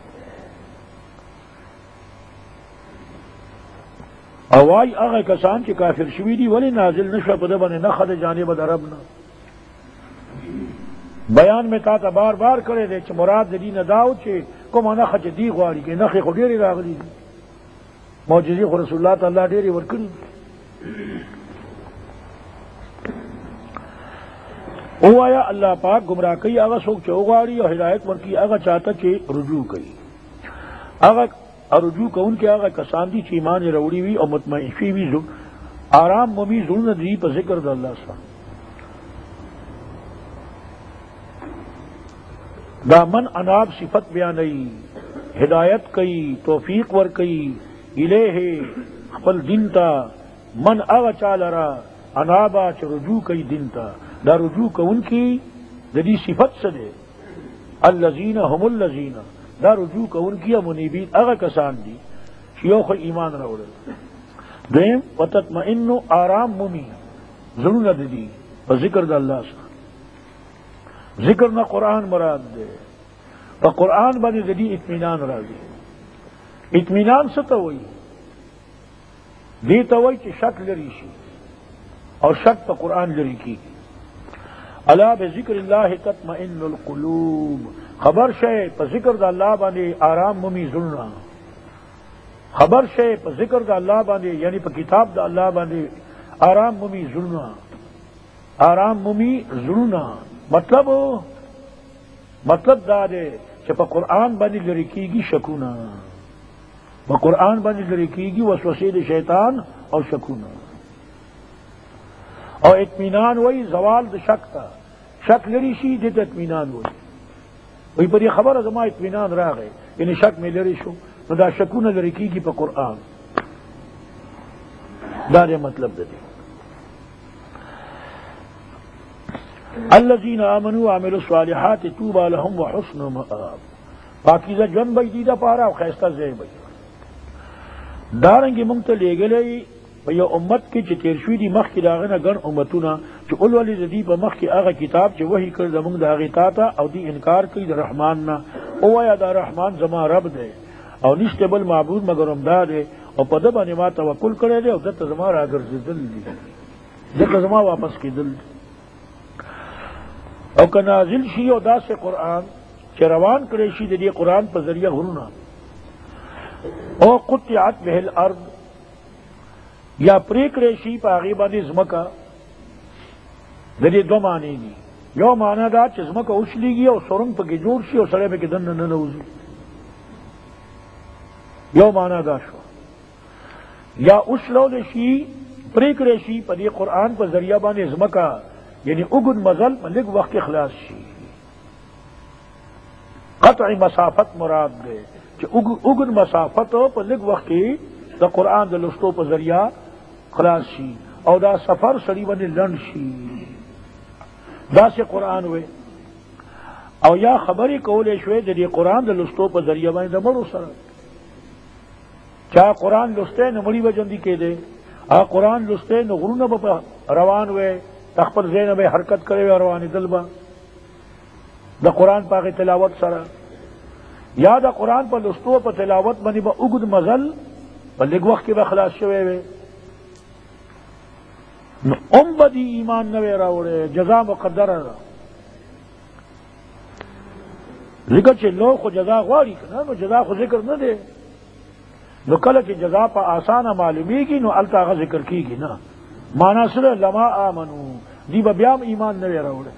او وايي هغه کسان چې کافر شوي دي ولې نازل نشوه په ده باندې نښه د جانب د رب نه بیان میں تا ته بار بار کړی دی چې مراد د دې نه دا و چې کومه نښه چې دی غواړي کې نښې خو ډېرې راغلي دي معجزې خو رسول الله تعالی ډېرې ورکړي ووایا الله پاک گمراہ کوي هغه څوک چې وغواړي او هدایت ورکړي هغه چاته چې رجوع کوي هغه رجوع کوونکي هغه کسان دي چې ایمان یې راوړي وي او مطمئن شوي وي آرام مومي زړونه دي په ذکر د الله سره دا من اناب صفت بیانوي ہدایت کئی توفیق ور کئی الیہ خپل دین تا من اغا چالرا انابا چ رجوع کئی دین تا دا رجوع کون کی ددی صفت سے دے الذین هم الذین دا رجوع کون کی منیبین اغا کسان دی شیوخ ایمان راوڑل دیم وتطمئن آرام ممی زړونه د دي په ذکر د الله سره ذکر نه قرآن مراد دی په قرآن باندې د دې اطمینان راځي اطمینان څه ته وایي دې ته وایي چې شک لري شي او شک په قرآن لري کیږي الا بذکر الله تطمئن القلوب خبر شئ په ذکر د الله باندې آرام مومي زړونه خبر شئ په ذکر د الله باندې یعنی په کتاب د الله باندې آرام مومي زړونه آرام مومي زړونه مطلب دا دی چې په قرآن باندې لري کیږي شکونه په قرآن باندې لري کیږي وسوسې د شیطان او شکونه او اطمینان وای زوال د شک ته شک لري شي د اطمینان وای په دې خبره زما اطمینان راغی یعنی شک مې لري شو نو دا شکونه لري کیږي په قرآن دا دې مطلب دی الذين آمنوا وعملوا الصالحات طوبى لهم وحسن مآب پاکیزه ژوند به دې دپاره او ښایسته ځای به دارنګې مونږ ته لېږلی په یو امت کې چې تیر شوي دي مخکې د هغه نه ګڼ امتونه چې اولولې د دې په مخکې هغه کتاب چې وحي کړ زمونږ د هغې تا ته او دې انکار کوي د رحمان نه ووایه دا رحمان زما رب دی او نشته بل معبود مګر همدا دی او په ده باندې ما توکل کړی دی او دلته زما راګرځېدل دي دلته زما واپس کېدل دي او که نازل شي او داسې قرآن چې روان کړی شي د دې قرآن په ذریعه غرونه او قطعت به الارض یا پرې کړی شي په هغې باندې ځمکه د دې دوه معنی دي یو معنی دا چې ځمکه وشلېږي او سرنګ پکې جوړ شي او سړی پکې دننه ننوځي یو معنی دا شو یا وشلولی شي پرې کړی شي په دې قرآن په ذریعه باندې ځمکه یعنی اوږد مزل په لږ وخت کې خلاص شي قطع مسافت مراد دی چې اوږد مسافت په لږ وخت کې د قرآن د لوستو په ذریعه خلاص شي او دا سفر سړي باندې لنډ شي داسې قرآن وی او یا خبرې کولی شوې د دې قرآن د لوستو په ذریعه باندې د مړو سره چا قرآن لوستی نو مړي به ژوندي کېدی هغه قرآن لوستی نو غرونه به روان وی خپل ځای نه به حرکت کړی وی روانېدل به د قرآن په هغې تلاوت سره یا د قرآن په لوستو په تلاوت باندې به اوږد مزل په لږ وخت کې به خلاص شوی وی نو به دې ایمان نه وی راوړی جزا مقدره ده ذکر چې لو خو جزا غواړي که نه نو جزا خو ذکر نه دی نو کله چې جزا په آسانه معلومیږي نو هلته هغه ذکر کېږي نه مانا سره لما آمنو دی به بیا هم ایمان نه وی راوړی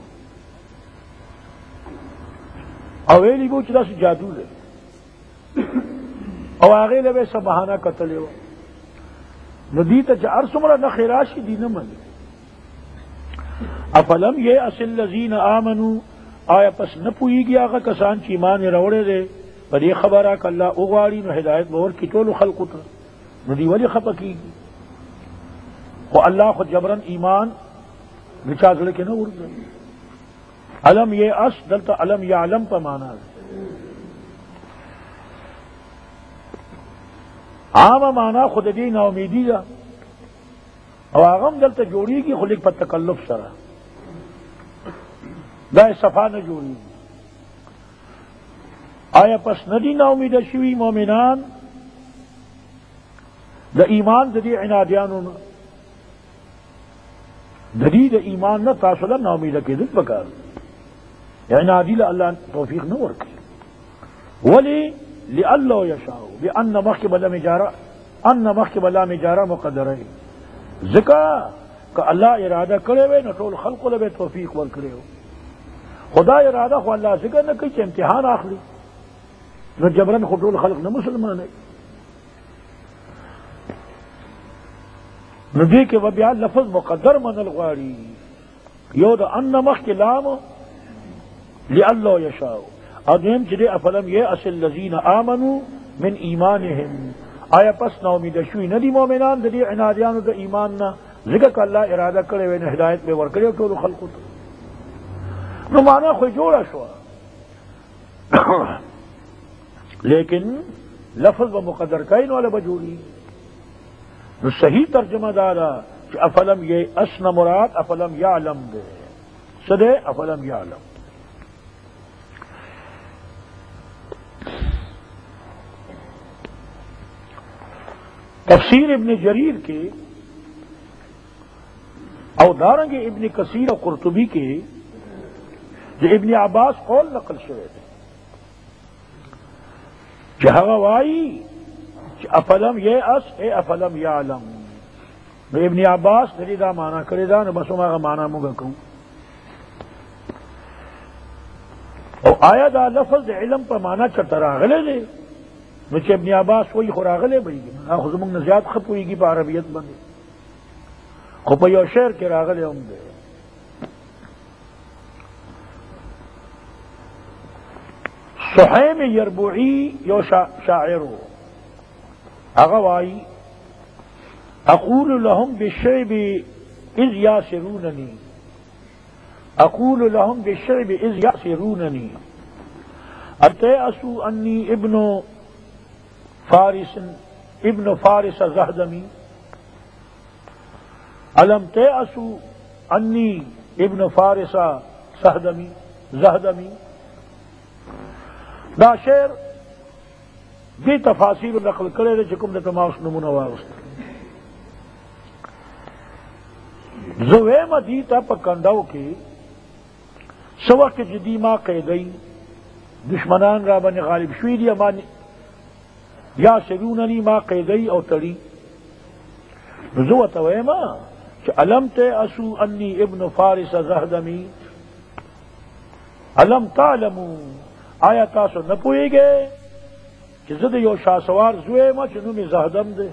او ویلی بو چې داسې جادو دی او هغې له به څه بهانه کتلې وه نو دې ته چې هر څومره نښې راشي دي نه مني افلم ییأس الذین آمنوا آیا پس نه پوهېږي هغه کسان چې ایمان یې راوړی دی په دې خبره که الله وغواړي نو هدایت به ورکړي ټولو خلقو ته نو دوی ولې خفه کېږي خو الله خو جبرن ایمان د چا زړه کې نه ورځي علم ییأس دلته علم یعلم په معنا ده عامه معنا خو د دې ناامیدي ده او هغه هم دلته جوړېږي خو لږ په تکلف سره دا یې صفا نه جوړېږي آیا پس نه دي ناامیده شوي مؤمنان د ایمان د دې عنادیانو نه د دې د ایمان نه تاسو له ناامیده کېدل پکار عنادي له الله توفیق نه ورکړي ولې لئلا یشاء بأن مخکب لام اجاره مقدره ځکه که الله اراده کړې وی نو ټول خلقو له به توفیق ورکړي خدا اراده خو الله ذکر نه کوي چې امتحان اخلي نو جبرن خو ټول خلق نه مسلمان نو دې کې به بیا لفظ مقدر منل غواړي یو د ان مخکې لام لئلا یشاء ادم چې افلم ییأس الذین آمنوا من ایمانهم آیا پس نا امید شوي نه دي مؤمنان د دې عنادیانو د ایمان نه ځکه که الله اراده کړې وی نو هدایت به ورکړي ټولو خلقو ته نو معنا خو جوړه شوه لیکن لفظ به مقدر کئ نو هله به جوړي نو صحیح ترجمه دا ده افلم یہ اسن مراد افلم یعلم دے سدے افلم یعلم. تفسیر ابن جریر کے اور دارنگ ابن کثیر اور قرطبی کے جو ابن عباس قول نقل شوے تھے جہوائی افلم یہ اس اے افلم یعلم میں ابن عباس دریدہ مانا کرے دا نہ بسوں کا مانا مگا کہوں اور آیا دا لفظ علم پر مانا چتراغلے دے مجھے ابن عباس وہی خوراغلے بھائی گی خزمنگ نزیات خپ ہوئی گی پا عربیت بندے خپی اور شعر کے راغلے ہوں دے. سحیم یربوعی یو شاعرو اغوائی اقول لهم بالشعب اذ یاسروننی اقول لهم بالشعب اذ یاسروننی اتیأسوا انی ابن فارس زہدمی علم تیأسوا انی ابن فارس زہدمی. دا شعر دی تفاصیل نقل کرے دے چکم دے تماس نمونہ واغست زویم دیتا پا کندو کے سوک جدی ما قیدئی دشمنان را بن غالب شویدی امانی یا سروننی ما قیدئی او تڑی نزو تویما کہ علم تیأسو انی ابن فارس زہدمی علم تعلمو آیا تاسو نپوئے گئے کہ زد یو شاہ سوار زویما چنو میں زہدم دے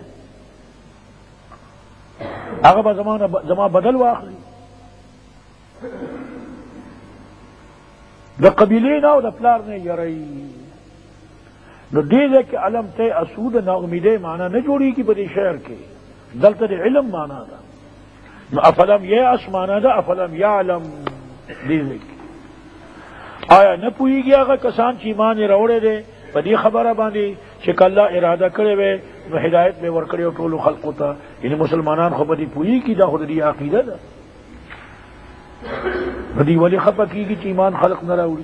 آگا با زمان بدل واخلی دا قبیلین آو دا پلار نے یرئی نو دیدے کہ علم تے اسود نا امیدے مانا نہ جوڑی کی بدی شعر کے دلتا دے علم مانا دا نو افلم یہ اس مانا دا افلم یعلم دیدے کی آیا نہ پوئی گیا اگر کسان چیمانی روڑے دے بدی خبر باندی چک اللہ ارادہ کرے وے نو ہدایت میں ورکڑے و طول خلق ہوتا یعنی مسلمانان خو بدی پوئی کی دا خود دی عقیدہ دا بدی ولی خپا کی چیمان خلق نہ روڑی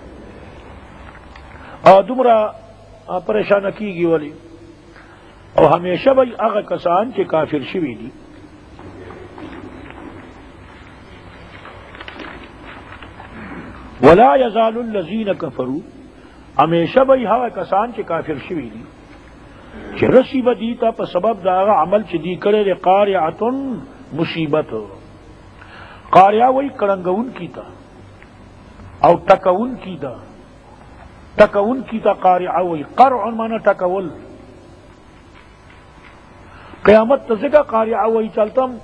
دمرا پریشان کی گی ولی اور ہمیشہ بھائی اغا کسان کے کافر شوی دی ولا یزال الذین کفروا ہمیشہ بھائی ہا کسان کے کافر شوی دی کہ رسی بدیتا پر سبب دا اغا عمل چ دی کرے دے قارعۃ مصیبت قارعہ وہی کرنگون کی تا او ٹکون کی تا ٹکون کی تا قارعہ وہی قرع مانا ٹکول قیامت تزگا قارعہ وہی چلتم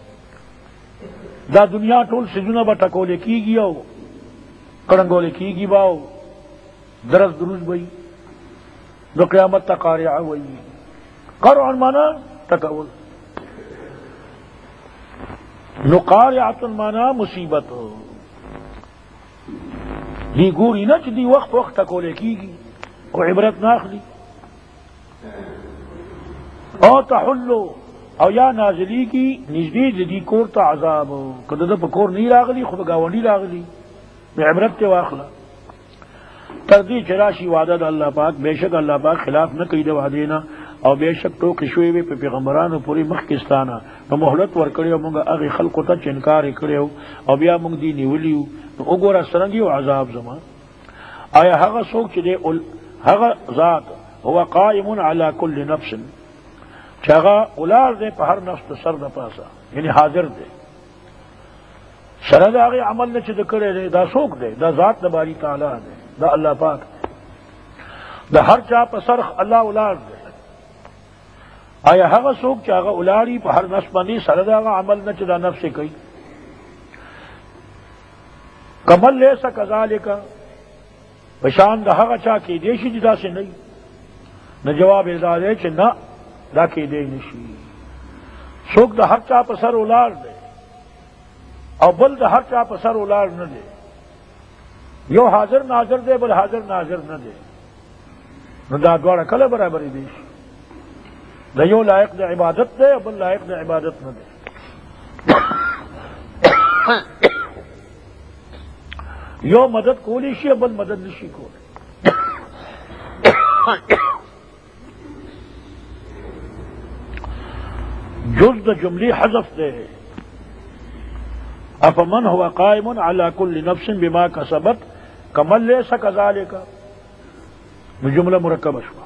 دا دنیا ٹول سجنہ با ٹکولے کی گیا ہو کرنگولے کی گی باؤ درز دروز بھئی دو قیامت تا قارعہ وہی قرع مانا ٹکول نو قارعۃ مانا مصیبت دی گوری نہ دی وقت ٹکولے کی گی کو عبرت ناخلی او تحلو او یا نازلی کی نزدی دی کور تا عذاب کدو پا کور نہیں راغلی خود گاونی راغلی میں عبرت کے واخلہ تردی چراشی وعدہ دا اللہ پاک بے شک اللہ پاک خلاف نہ کئی دوا دینا اور بے شک تو کشوے وے پیغمبران پوری مخکستانہ نو محلت ور کړیو مونږ هغه خلقو ته چې انکار کړیو او بیا مونږ دی نیولیو نو وګوره سرنګي عذاب زما آیا هغه څوک چې دی هغه ذات هو قائم على كل نفس چې هغه اولار دی په هر نفس سر د پاسه یعنی حاضر دی سره د هغه عمل نه چې د کړی دی دا څوک دی دا ذات د باری تعالی دی دا الله پاک د هر چا په سر الله اولار دی آیا هغه څوک چې هغه اولاری په هر نفس باندې سره دا عمل نه چې دا نفس کوي کمل لیس کذالک پشان د هغه چا کې دی شي دا څه نه نه جواب یې دا دی چې نه دا کې دی نشي څوک د هر چا په سر اولار دی او بل د هر چا په سر اولار نه دی یو حاضر ناظر دی بل حاضر ناظر نه دی نو دا دواړه کله برابر دي دا یو لائق د عبادت دے بل لائق د عبادت نہ دے یو مدد کولی شی بل مدد نشی کولی جز دا جملی حذف دے افمن هو قائم على كل نفس بما كسبت کمل لیسا کذالک جملہ مرکب شوا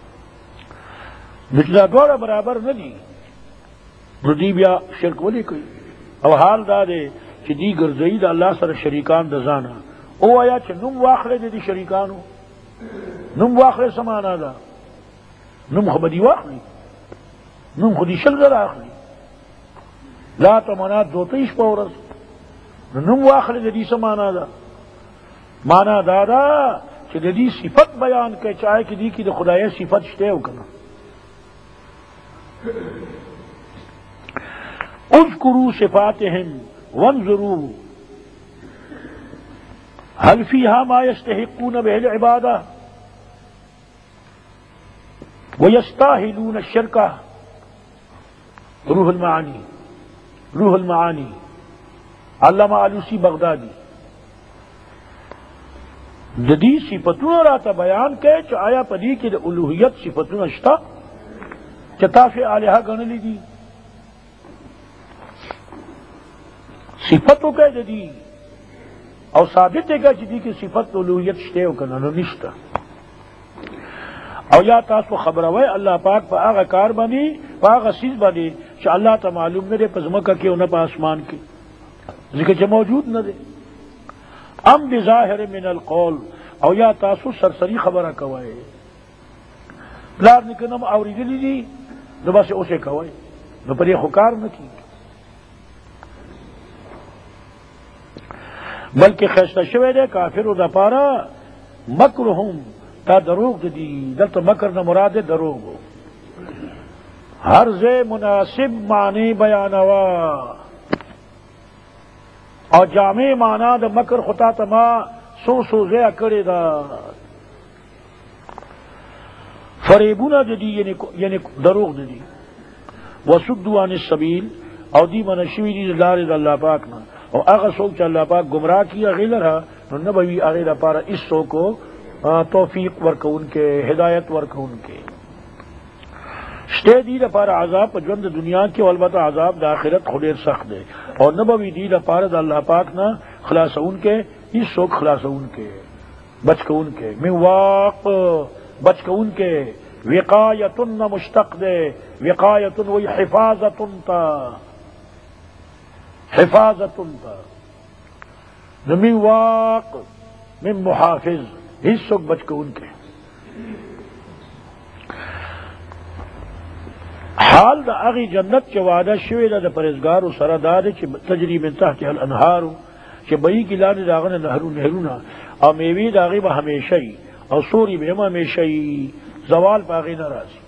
نچلا دوڑا برابر ندی ردی بیا شرک ولی کوئی او حال دا دے چی دی گرزئی دا اللہ سر شریکان دا زانا او آیا چی نم واخلے دے دی شریکانو نم واخلے سمانا دا نم خبدی واخلی نم خودی شلگر آخلی لا تمنات دوتیش پورس نم واخلے دے دی سمانا دا مانا دادا کہ دی صفت بیان کے چاہے کہ دی کی دا خدای صفت شتے ہو کنا اذکروا صفاتہم وانظروا هل فيها ما يستحقون به العبادة ويستاهلون الشرك روح المعانی علامہ علوسی بغدادی جدی صفتوں راتا بیان کے آیا پدی کی الوہیت صفتوں اشتا چتاف آلہہ گن لی دی صفتوں کے جدی اور ثابت ہے کہ جدی کی صفت الوہیت شتے ہو کنا نشتا او یا تاسو خبر ہوئے اللہ پاک پا آغا کار بنی پا آغا سیز بنی چا اللہ تا معلوم نہ دے پا زمکہ کے انہ پا آسمان کے ذکر چا موجود نہ دے ام بظاہر من القول او یا تاسو سرسری خبرہ کوئے پلار نکنم آوری دلی دی نو بس اسے کوئے نو پر یہ خکار نہ کی بلکہ خیستہ شوے دے کافر دا پارا مکرہم تا دروغ دی دلتا مکر نہ مراد دروغ ہر زے مناسب معنی بیانوا اور جامع معنی دا مکر خطا تما سو زے اکڑے دا فریبونا دی یعنی دروغ دی وصدوا عن السبیل او دی منشوی دی لار دا اللہ پاک نا اور اگر سوک چا اللہ پاک گمراہ کیا غیلر ہا نو نبوی اغیلہ پارا اس سو کو توفیق ورکون کے ہدایت ورکون کے شتے دی دا پارا عذاب پا جوند دنیا کے والبتہ عذاب دا آخرت خودیر سخت دے اور نبوی دی دا پارا دا اللہ پاک نا خلاصون کے اس سوک خلاصون کے بچ کون کے من واق بچ کون کے وقایتن مشتق دے وقایتن وی حفاظتن تا حفاظتن تا من واق من محافظ اس سوک بچ کون کے حال دا اغی جنت چه وعده شوی دا پرزگارو سردار چه تجری من تحت الانهارو چه بئی گلان داغن نهرونا او میوی داغی با ہمیشہی او سوری بهم ہمیشہی زوال باغی نرازی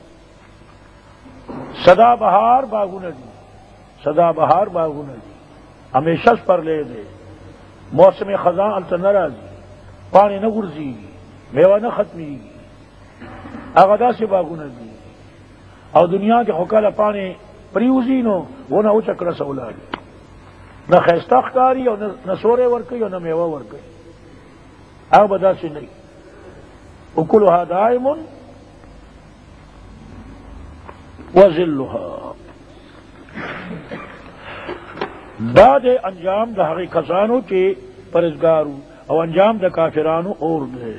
صدا بہار باغون دی صدا بہار باغون دی ہمیشہ پر لے دے موسم خزاں انت نرازی پانی نہ گرزی میوہ نہ ختمی اغدا سے باغون دی اور دنیا کے حکال پانے پریوزی نو وہ نہ اچک رسولا نہ خیستہ کاری اور نہ سورے ورکی اور نہ میوہ ورکی اگ بدا سے نہیں اکلها دائم وذلها بعد انجام دا حقی کسانو کے پرزگارو اور انجام دا کافرانو اور دے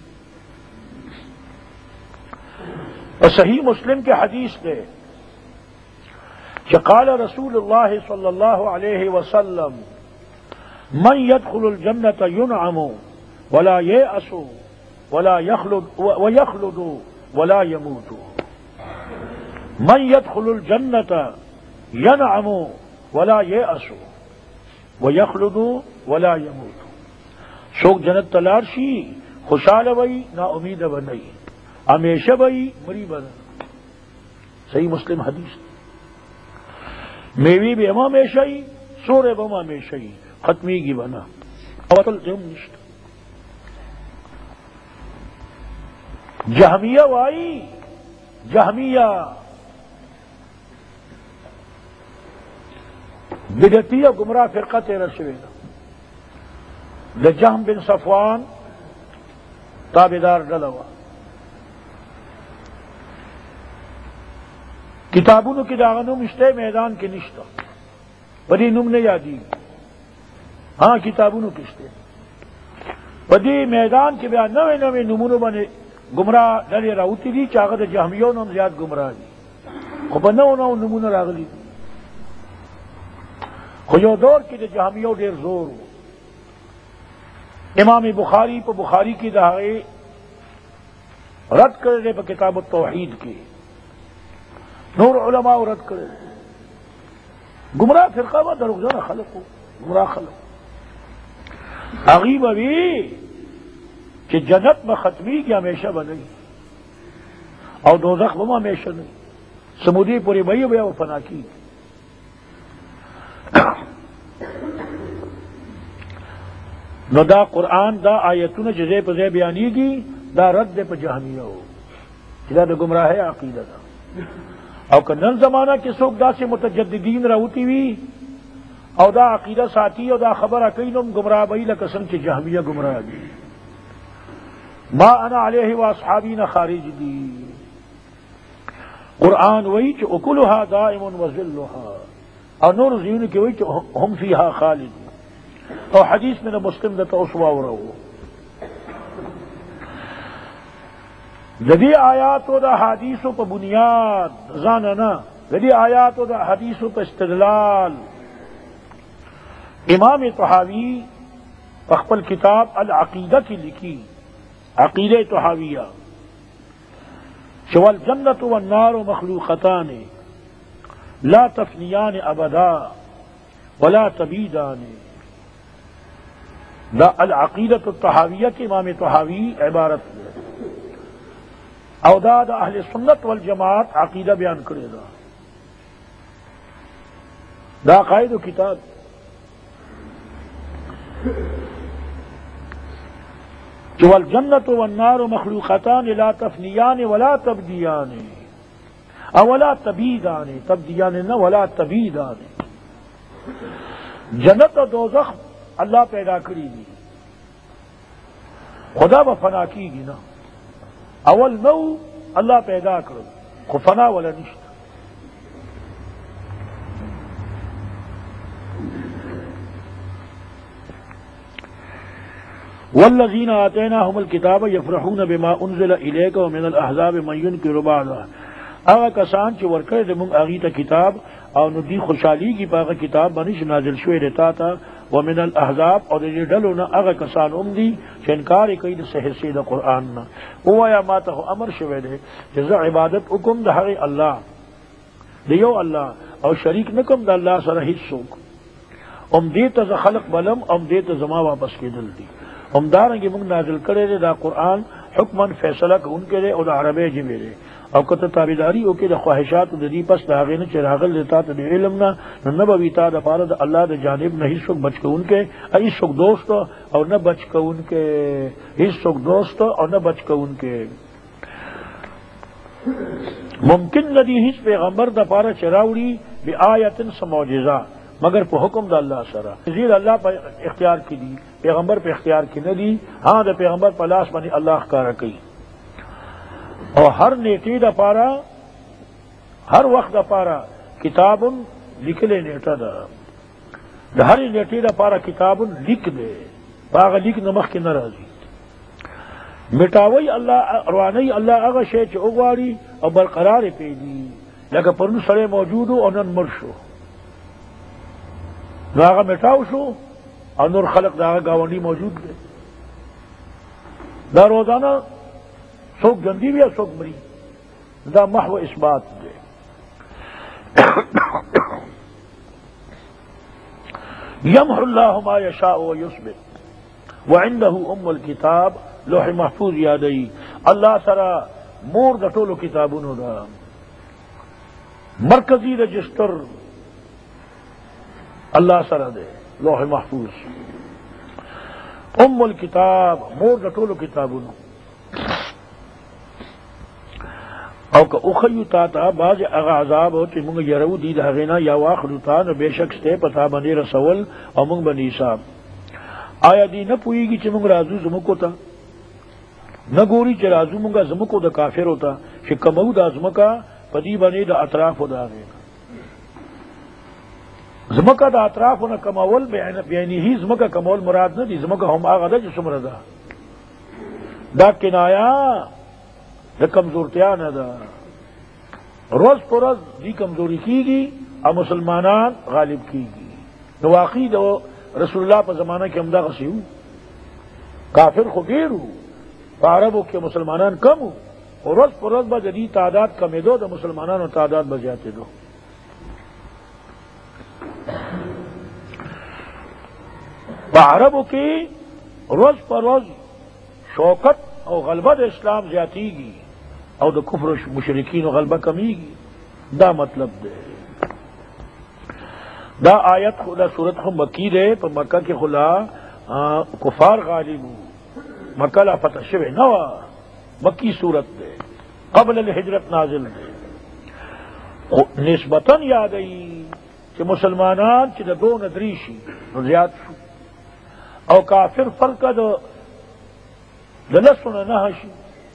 صحیح مسلم کے حدیث دے کہ قال رسول اللہ صلی اللہ علیہ وسلم من يدخل الجنة ينعم ولا ييأس ولا يخلد ولا يموت من يدخل الجنة ينعم ولا ييأس ويخلد ولا يموت سوک جنت تلارشی خوشحال وئی نا امید بنئی ہمیشہ بھائی مری بنا صحیح مسلم حدیث میوی بھی ہم ہمیشہ ہی سورے بم ہمیشہ ہی ختمی کی بنا اوتل دم نشت جہمیہ وائی جہمیہ بدعتی او گمراہ فرقہ تیرا شوی دا جهم بن صفوان تابعدار ڈلوا کتابونو کی داغنوم اشتے میدان کی نشتا بدی نم نے یادی ہاں کتابونو کشتے بدی میدان کے بیان نوے نوے نمونو بنے گمراہ ڈلے راوتی دی چاگت جہمیون ہم زیاد گمراہ دی خب نو نو نمونو راغلی دی خجو دور کی دے جہمیو دیر زور ہو امام بخاری پہ بخاری کی دہائے رد کر دے پہ کتاب التوحید کی نور علماء رد کر دے گمراہ فرقہ با دروغجن خلق ہو گمراہ خلق عغیب ابھی کہ جنت میں ختمی کی ہمیشہ بنئی اور دوزخ میں ہمیشہ نہیں سمودی پوری بھئی بیا وہ فنا کی نو دا قرآن دا آیتون جزے پزے بیانی گی دا رد دے پہ جہمیہ ہو جدا دا گمراہ ہے عقیدہ دا او کنن زمانہ کی سوک دا سے متجددین راوتی وی او دا عقیدہ ساتھی او دا خبر اکینم گمراہ بئی لکسن چی جہمیہ گمراہ دی ما انا علیہ واصحابین خارج دی قرآن وی چی اکلها دائم وزلها او نور زیون کی وی چی ہم فیہا خالد اور حدیث میں نے مسلم دتا اسوا ہو رہا جدی آیات و دا حدیثوں پہ بنیاد زاننا جدی آیات و دا حدیثوں پہ استدلال امام طحاوی اخبل کتاب العقیدہ کی لکھی عقیدہ طحاویہ شوال جنت والنار مخلوقتان لا تفنیان ابدا ولا تبیدان دا العقیدۃ الطحاویہ کے امام طحاوی عبارت او دا اہل سنت والجماعت عقیدہ بیان کرے دا قائد و کتاب جو الجنت والنار مخلوقتان لا تفنیان ولا تبدیان اولا تبیدان تبدیان نہ ولا تبیدان جنت و دوزخ اللہ پیدا کری گی خدا و فنا کی گی نا اول نو اللہ پیدا کرو خو فنا ولا نشت والذین آتیناہم الکتاب یفرحون بما انزل الیک ومن الاحزاب من ینکر بعضہ آغا کسان چی ورکر دے منگ آغیتا کتاب او ندی خوشحالی کی پاغا کتاب بنیش نازل شوئے رتا تا ومن الاحزاب اور دے ڈلونا اغا کسان امدی چی انکار کئی دا سحسی دا قرآن نا اوایا ما تا امر شوئے دے جزا عبادت اکم دا حق اللہ دیو اللہ او شریک نکم دا اللہ سر حصوک ام دیتا za خلق بلم ام دیتا زما واپس کی دل دی ام دارنگی منگ نازل کرے دے دا قرآن حکمن فیصلہ کہ ان کے دے او دا عربی جمعے دے او کتا تابداری او کے دا خواہشات دا دی پس دا آغین چراغل دیتا تا دے علمنا نبوی تا دا پارا دا اللہ دا جانب نہ ہی سک بچ کے ان کے ای سک دوست اور نہ بچ کے ان کے ہی سک دوست اور نہ بچ کے ان کے ممکن ندی ہیچ پیغمبر دا پارا چراوڑی بی آیتن سموجزہ مگر پہ حکم دا اللہ سرا زیر اللہ پہ اختیار کی دی پیغمبر پہ اختیار کی نہ دی ہاں دا پیغمبر پلاس بنی اللہ کا رکی اور ہر نیٹی دا پارا ہر وقت دا پارا کتاب لکھلے نیٹا دا ہر نیٹی دا پارا کتاب لکھ دے باغ لکھ نمخ کی نرازی مٹاوی اللہ روانی اللہ اغا شیچ اگواری اور برقرار پیدی لگا پرنو سڑے موجود ہو اور نن مرشو ناغا مٹاو شو اور نور خلق داغا گاونی موجود دے دا روزانہ سوک گندی بھی ہے سوک مری دا محو اثبات دے یمحو اللہ ما یشاء و یثبت وعنده ام الکتاب لوح محفوظ یادئی اللہ سرا مور دا ٹولو کتابونو دا مرکزی رجسٹر اللہ سرا دے لوح محفوظ ام الکتاب مور دا ٹولو کتابونو او که اخیو تا تا باز اغا عذاب او چی منگ یرو دید حقینا یا واخدو تا نو بے شک ستے پتا بنی رسول او منگ بنی حساب آیا دی نپوئی گی چی منگ رازو زمکو تا نگوری چی رازو منگا زمکو دا کافر ہوتا چی کمو دا زمکا پدی بنی دا اطراف دا غینا زمکا دا اطراف نا کمول بیانی ہی زمکا کمول مراد ندی زمکا ہم آغا دا جسم ردا دا کنایا دا کمزورتیا نہ دا روز پر روز دی کمزوری کی گی اور مسلمانان غالب کی گی تو واقعی دو رسول اللہ پر زمانہ کے امدہ غسی ہوں کافر خبیر ہوں عربوں کے مسلمانان کم ہوں اور روز پر روز با جدید تعداد کمی دو دا مسلمانان اور تعداد بجاتے دو عربوں کی روز پر روز شوکت اور غلبت اسلام زیادتی گی او دا کفر مشرکین و غلبہ کمی گی دا مطلب دے دا آیت خدا صورت خو مکی دے پر مکہ کے خلا کفار غالب مکہ لا فتح شوے نوا مکی صورت دے قبل الحجرت نازل دے نسبتاً یاد آئی کہ مسلمانان چی دا دو ندریشی زیاد شو او کافر فرق دا لسو نہ شی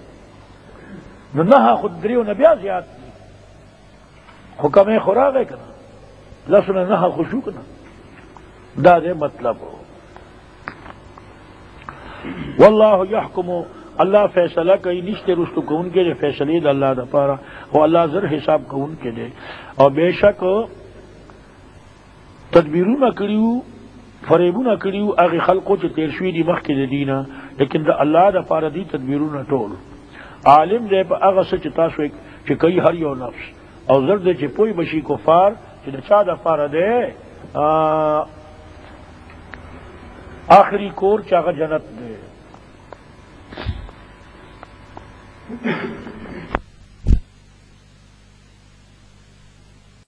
نہ خود دریو نبیا زیاد دی حکم خوراک ہے کنا لسن نہ خوشو کنا دا دے مطلب ہو واللہ یحکم اللہ فیصلہ کئی نشتے رستو کو ان کے دے فیصلے دا اللہ دا پارا وہ اللہ ذر حساب کو ان کے دے اور بے شک تدبیرو نہ کریو فریبو نہ کریو اگی خلقو چے تیرشوی دی مخ کے دے دینا لیکن دا اللہ دا پارا دی تدبیرو نہ ٹول عالم دے پا اغا سچ تاسو ایک چی کئی ہر یو نفس او زرد چی پوئی بشی کفار چی دا چا دا پارا دے آخری کور چاگا جنت دے